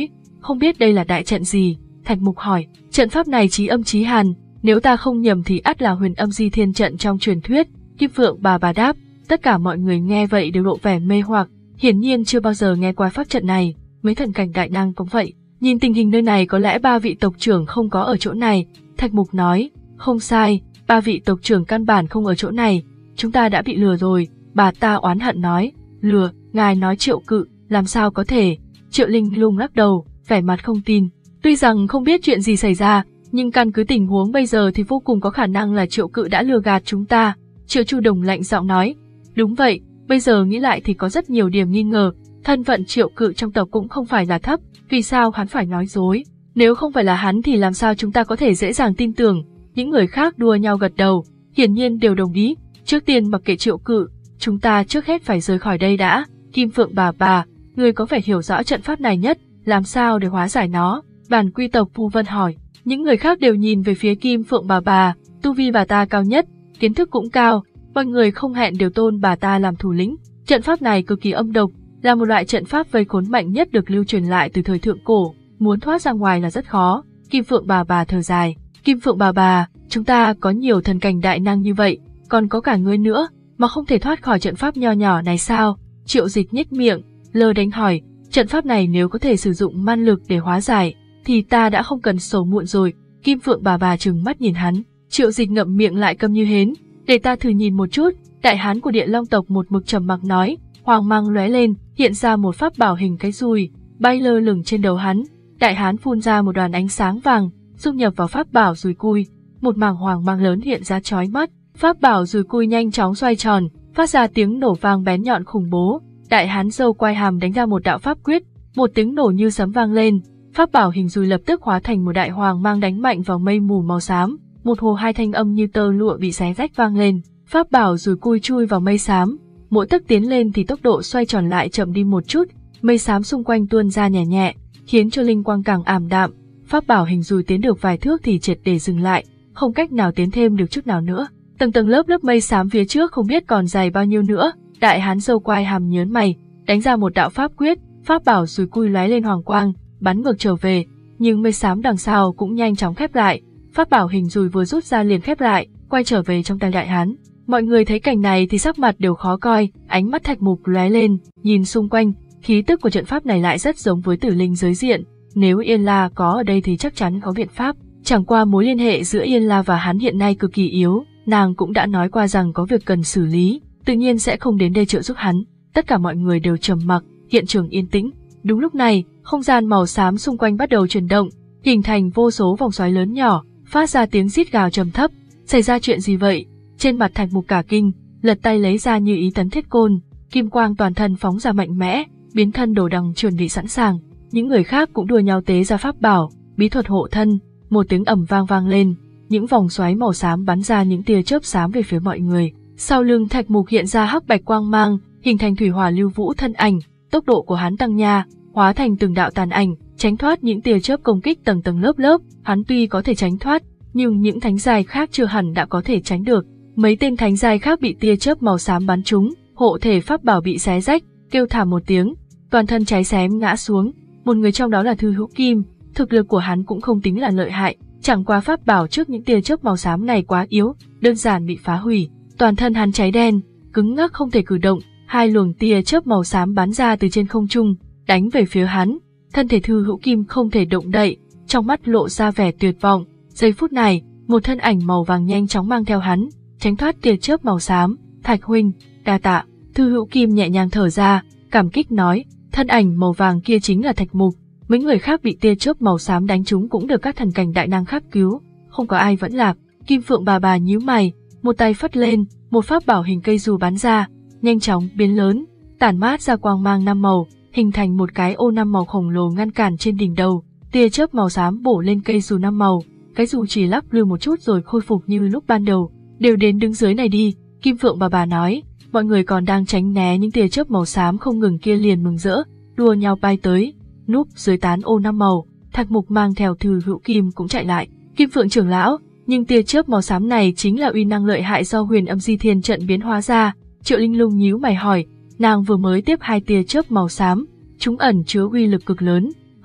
không biết đây là đại trận gì? Thạch Mục hỏi. Trận pháp này chí âm chí hàn, nếu ta không nhầm thì ắt là huyền âm di thiên trận trong truyền thuyết. Kim Phượng bà bà đáp. Tất cả mọi người nghe vậy đều lộ vẻ mê hoặc, hiển nhiên chưa bao giờ nghe qua pháp trận này. Mấy thần cảnh đại năng cũng vậy. Nhìn tình hình nơi này có lẽ ba vị tộc trưởng không có ở chỗ này. Thạch Mục nói. Không sai, ba vị tộc trưởng căn bản không ở chỗ này. Chúng ta đã bị lừa rồi. Bà ta oán hận nói. Lừa? Ngài nói Triệu Cự, làm sao có thể? Triệu Linh Lung lắc đầu, vẻ mặt không tin. Tuy rằng không biết chuyện gì xảy ra, nhưng căn cứ tình huống bây giờ thì vô cùng có khả năng là Triệu Cự đã lừa gạt chúng ta. Triệu Chu Đồng lạnh giọng nói. Đúng vậy, bây giờ nghĩ lại thì có rất nhiều điểm nghi ngờ. Thân phận Triệu Cự trong tộc cũng không phải là thấp, vì sao hắn phải nói dối? Nếu không phải là hắn thì làm sao chúng ta có thể dễ dàng tin tưởng? Những người khác đua nhau gật đầu, hiển nhiên đều đồng ý. Trước tiên mặc kệ Triệu Cự, chúng ta trước hết phải rời khỏi đây đã. Kim Phượng bà bà, người có vẻ hiểu rõ trận pháp này nhất, làm sao để hóa giải nó? Bản quy tộc Vu Vân hỏi. Những người khác đều nhìn về phía Kim Phượng bà bà, tu vi bà ta cao nhất, kiến thức cũng cao, mọi người không hẹn đều tôn bà ta làm thủ lĩnh. Trận pháp này cực kỳ âm độc, là một loại trận pháp vây khốn mạnh nhất được lưu truyền lại từ thời thượng cổ, muốn thoát ra ngoài là rất khó. Kim Phượng bà bà thở dài. Kim Phượng bà bà, chúng ta có nhiều thần cảnh đại năng như vậy, còn có cả ngươi nữa, mà không thể thoát khỏi trận pháp nho nhỏ này sao? Triệu Dịch nhếch miệng, lơ đánh hỏi, trận pháp này nếu có thể sử dụng man lực để hóa giải, thì ta đã không cần sầu muộn rồi. Kim Phượng bà bà trừng mắt nhìn hắn. Triệu Dịch ngậm miệng lại câm như hến. Để ta thử nhìn một chút. Đại hán của Địa Long tộc một mực trầm mặc nói. Hoàng mang lóe lên, hiện ra một pháp bảo hình cái dùi, bay lơ lửng trên đầu hắn. Đại hán phun ra một đoàn ánh sáng vàng, dung nhập vào pháp bảo dùi cui. Một mảng hoàng mang lớn hiện ra chói mắt. Pháp bảo dùi cui nhanh chóng xoay tròn, phát ra tiếng nổ vang bén nhọn khủng bố. Đại hán râu quai hàm đánh ra một đạo pháp quyết, một tiếng nổ như sấm vang lên. Pháp bảo hình dùi lập tức hóa thành một đại hoàng mang đánh mạnh vào mây mù màu xám, một hồ hai thanh âm như tơ lụa bị xé rách vang lên. Pháp bảo dùi cui chui vào mây xám, mỗi tấc tiến lên thì tốc độ xoay tròn lại chậm đi một chút, mây xám xung quanh tuôn ra nhẹ nhẹ, khiến cho linh quang càng ảm đạm. Pháp bảo hình dùi tiến được vài thước thì triệt để dừng lại, không cách nào tiến thêm được chút nào nữa. Tầng tầng lớp lớp mây xám phía trước không biết còn dài bao nhiêu nữa. Đại hán râu quai hàm nhớn mày, đánh ra một đạo pháp quyết, pháp bảo dùi cui lóe lên hoàng quang, bắn ngược trở về, nhưng mây xám đằng sau cũng nhanh chóng khép lại. Pháp bảo hình dùi vừa rút ra liền khép lại, quay trở về trong tay đại hán. Mọi người thấy cảnh này thì sắc mặt đều khó coi, ánh mắt Thạch Mục lóe lên, nhìn xung quanh, khí tức của trận pháp này lại rất giống với tử linh giới diện. Nếu Yên La có ở đây thì chắc chắn có biện pháp. Chẳng qua mối liên hệ giữa Yên La và hắn hiện nay cực kỳ yếu, nàng cũng đã nói qua rằng có việc cần xử lý, tự nhiên sẽ không đến đây trợ giúp hắn. Tất cả mọi người đều trầm mặc, hiện trường yên tĩnh. Đúng lúc này, không gian màu xám xung quanh bắt đầu chuyển động, hình thành vô số vòng xoáy lớn nhỏ, phát ra tiếng rít gào trầm thấp. Xảy ra chuyện gì vậy? Trên mặt Thạch Mục cả kinh, lật tay lấy ra như ý tấn thiết côn, kim quang toàn thân phóng ra mạnh mẽ, biến thân đồ đằng chuẩn bị sẵn sàng. Những người khác cũng đua nhau tế ra pháp bảo, bí thuật hộ thân. Một tiếng ầm vang vang lên, những vòng xoáy màu xám bắn ra những tia chớp xám về phía mọi người. Sau lưng Thạch Mục hiện ra hắc bạch quang mang, hình thành thủy hỏa lưu vũ thân ảnh. Tốc độ của hắn tăng nha, hóa thành từng đạo tàn ảnh, tránh thoát những tia chớp công kích tầng tầng lớp lớp. Hắn tuy có thể tránh thoát, nhưng những thánh giai khác chưa hẳn đã có thể tránh được. Mấy tên thánh giai khác bị tia chớp màu xám bắn trúng, hộ thể pháp bảo bị xé rách, kêu thảm một tiếng, toàn thân cháy xém ngã xuống. Một người trong đó là Thư Hữu Kim, thực lực của hắn cũng không tính là lợi hại, chẳng qua pháp bảo trước những tia chớp màu xám này quá yếu, đơn giản bị phá hủy. Toàn thân hắn cháy đen, cứng ngắc không thể cử động. Hai luồng tia chớp màu xám bắn ra từ trên không trung, đánh về phía hắn. Thân thể Thư Hữu Kim không thể động đậy, trong mắt lộ ra vẻ tuyệt vọng. Giây phút này, một thân ảnh màu vàng nhanh chóng mang theo hắn, tránh thoát tia chớp màu xám. Thạch huynh, đa tạ. Thư Hữu Kim nhẹ nhàng thở ra, cảm kích nói. Thân ảnh màu vàng kia chính là Thạch Mục. Mấy người khác bị tia chớp màu xám đánh trúng cũng được các thần cảnh đại năng khác cứu, không có ai vẫn lạc. Kim Phượng bà bà nhíu mày, một tay phất lên, một pháp bảo hình cây dù bắn ra, nhanh chóng biến lớn, tản mát ra quang mang năm màu, hình thành một cái ô năm màu khổng lồ ngăn cản trên đỉnh đầu. Tia chớp màu xám bổ lên cây dù năm màu, cái dù chỉ lắc lư một chút rồi khôi phục như lúc ban đầu. Đều đến đứng dưới này đi, Kim Phượng bà bà nói. Mọi người còn đang tránh né những tia chớp màu xám không ngừng kia liền mừng rỡ, đua nhau bay tới, núp dưới tán ô năm màu. Thạch Mục mang theo Thư Hữu Kim cũng chạy lại. Kim Phượng trưởng lão, nhưng tia chớp màu xám này chính là uy năng lợi hại do huyền âm di thiên trận biến hóa ra. Triệu Linh Lung nhíu mày hỏi, nàng vừa mới tiếp hai tia chớp màu xám, chúng ẩn chứa uy lực cực lớn,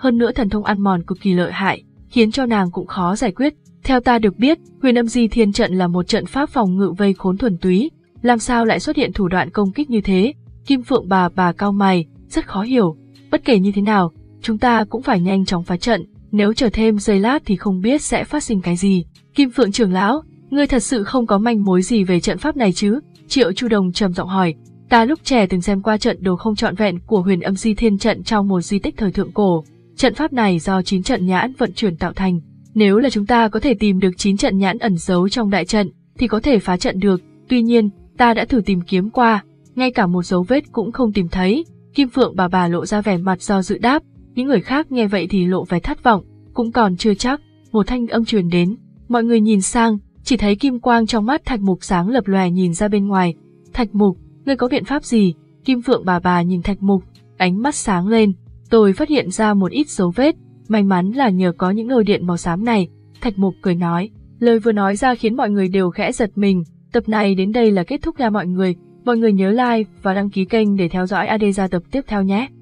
hơn nữa thần thông ăn mòn cực kỳ lợi hại, khiến cho nàng cũng khó giải quyết. Theo ta được biết, Huyền Âm Di Thiên trận là một trận pháp phòng ngự vây khốn thuần túy, làm sao lại xuất hiện thủ đoạn công kích như thế? Kim Phượng bà bà cau mày, rất khó hiểu. Bất kể như thế nào, chúng ta cũng phải nhanh chóng phá trận, nếu chờ thêm giây lát thì không biết sẽ phát sinh cái gì. Kim Phượng trưởng lão, ngươi thật sự không có manh mối gì về trận pháp này chứ? Triệu Chu Đồng trầm giọng hỏi. Ta lúc trẻ từng xem qua trận đồ không trọn vẹn của Huyền Âm Di Thiên trận trong một di tích thời thượng cổ. Trận pháp này do chín trận nhãn vận chuyển tạo thành. Nếu là chúng ta có thể tìm được chín trận nhãn ẩn giấu trong đại trận, thì có thể phá trận được. Tuy nhiên, ta đã thử tìm kiếm qua, ngay cả một dấu vết cũng không tìm thấy. Kim Phượng bà bà lộ ra vẻ mặt do dự đáp. Những người khác nghe vậy thì lộ vẻ thất vọng, cũng còn chưa chắc. Một thanh âm truyền đến, mọi người nhìn sang, chỉ thấy kim quang trong mắt Thạch Mục sáng lập lòe nhìn ra bên ngoài. Thạch Mục, ngươi có biện pháp gì? Kim Phượng bà bà nhìn Thạch Mục, ánh mắt sáng lên. Tôi phát hiện ra một ít dấu vết, may mắn là nhờ có những lôi điện màu xám này. Thạch Mục cười nói, lời vừa nói ra khiến mọi người đều khẽ giật mình. Tập này đến đây là kết thúc nha mọi người. Mọi người nhớ like và đăng ký kênh để theo dõi a đê gia tập tiếp theo nhé.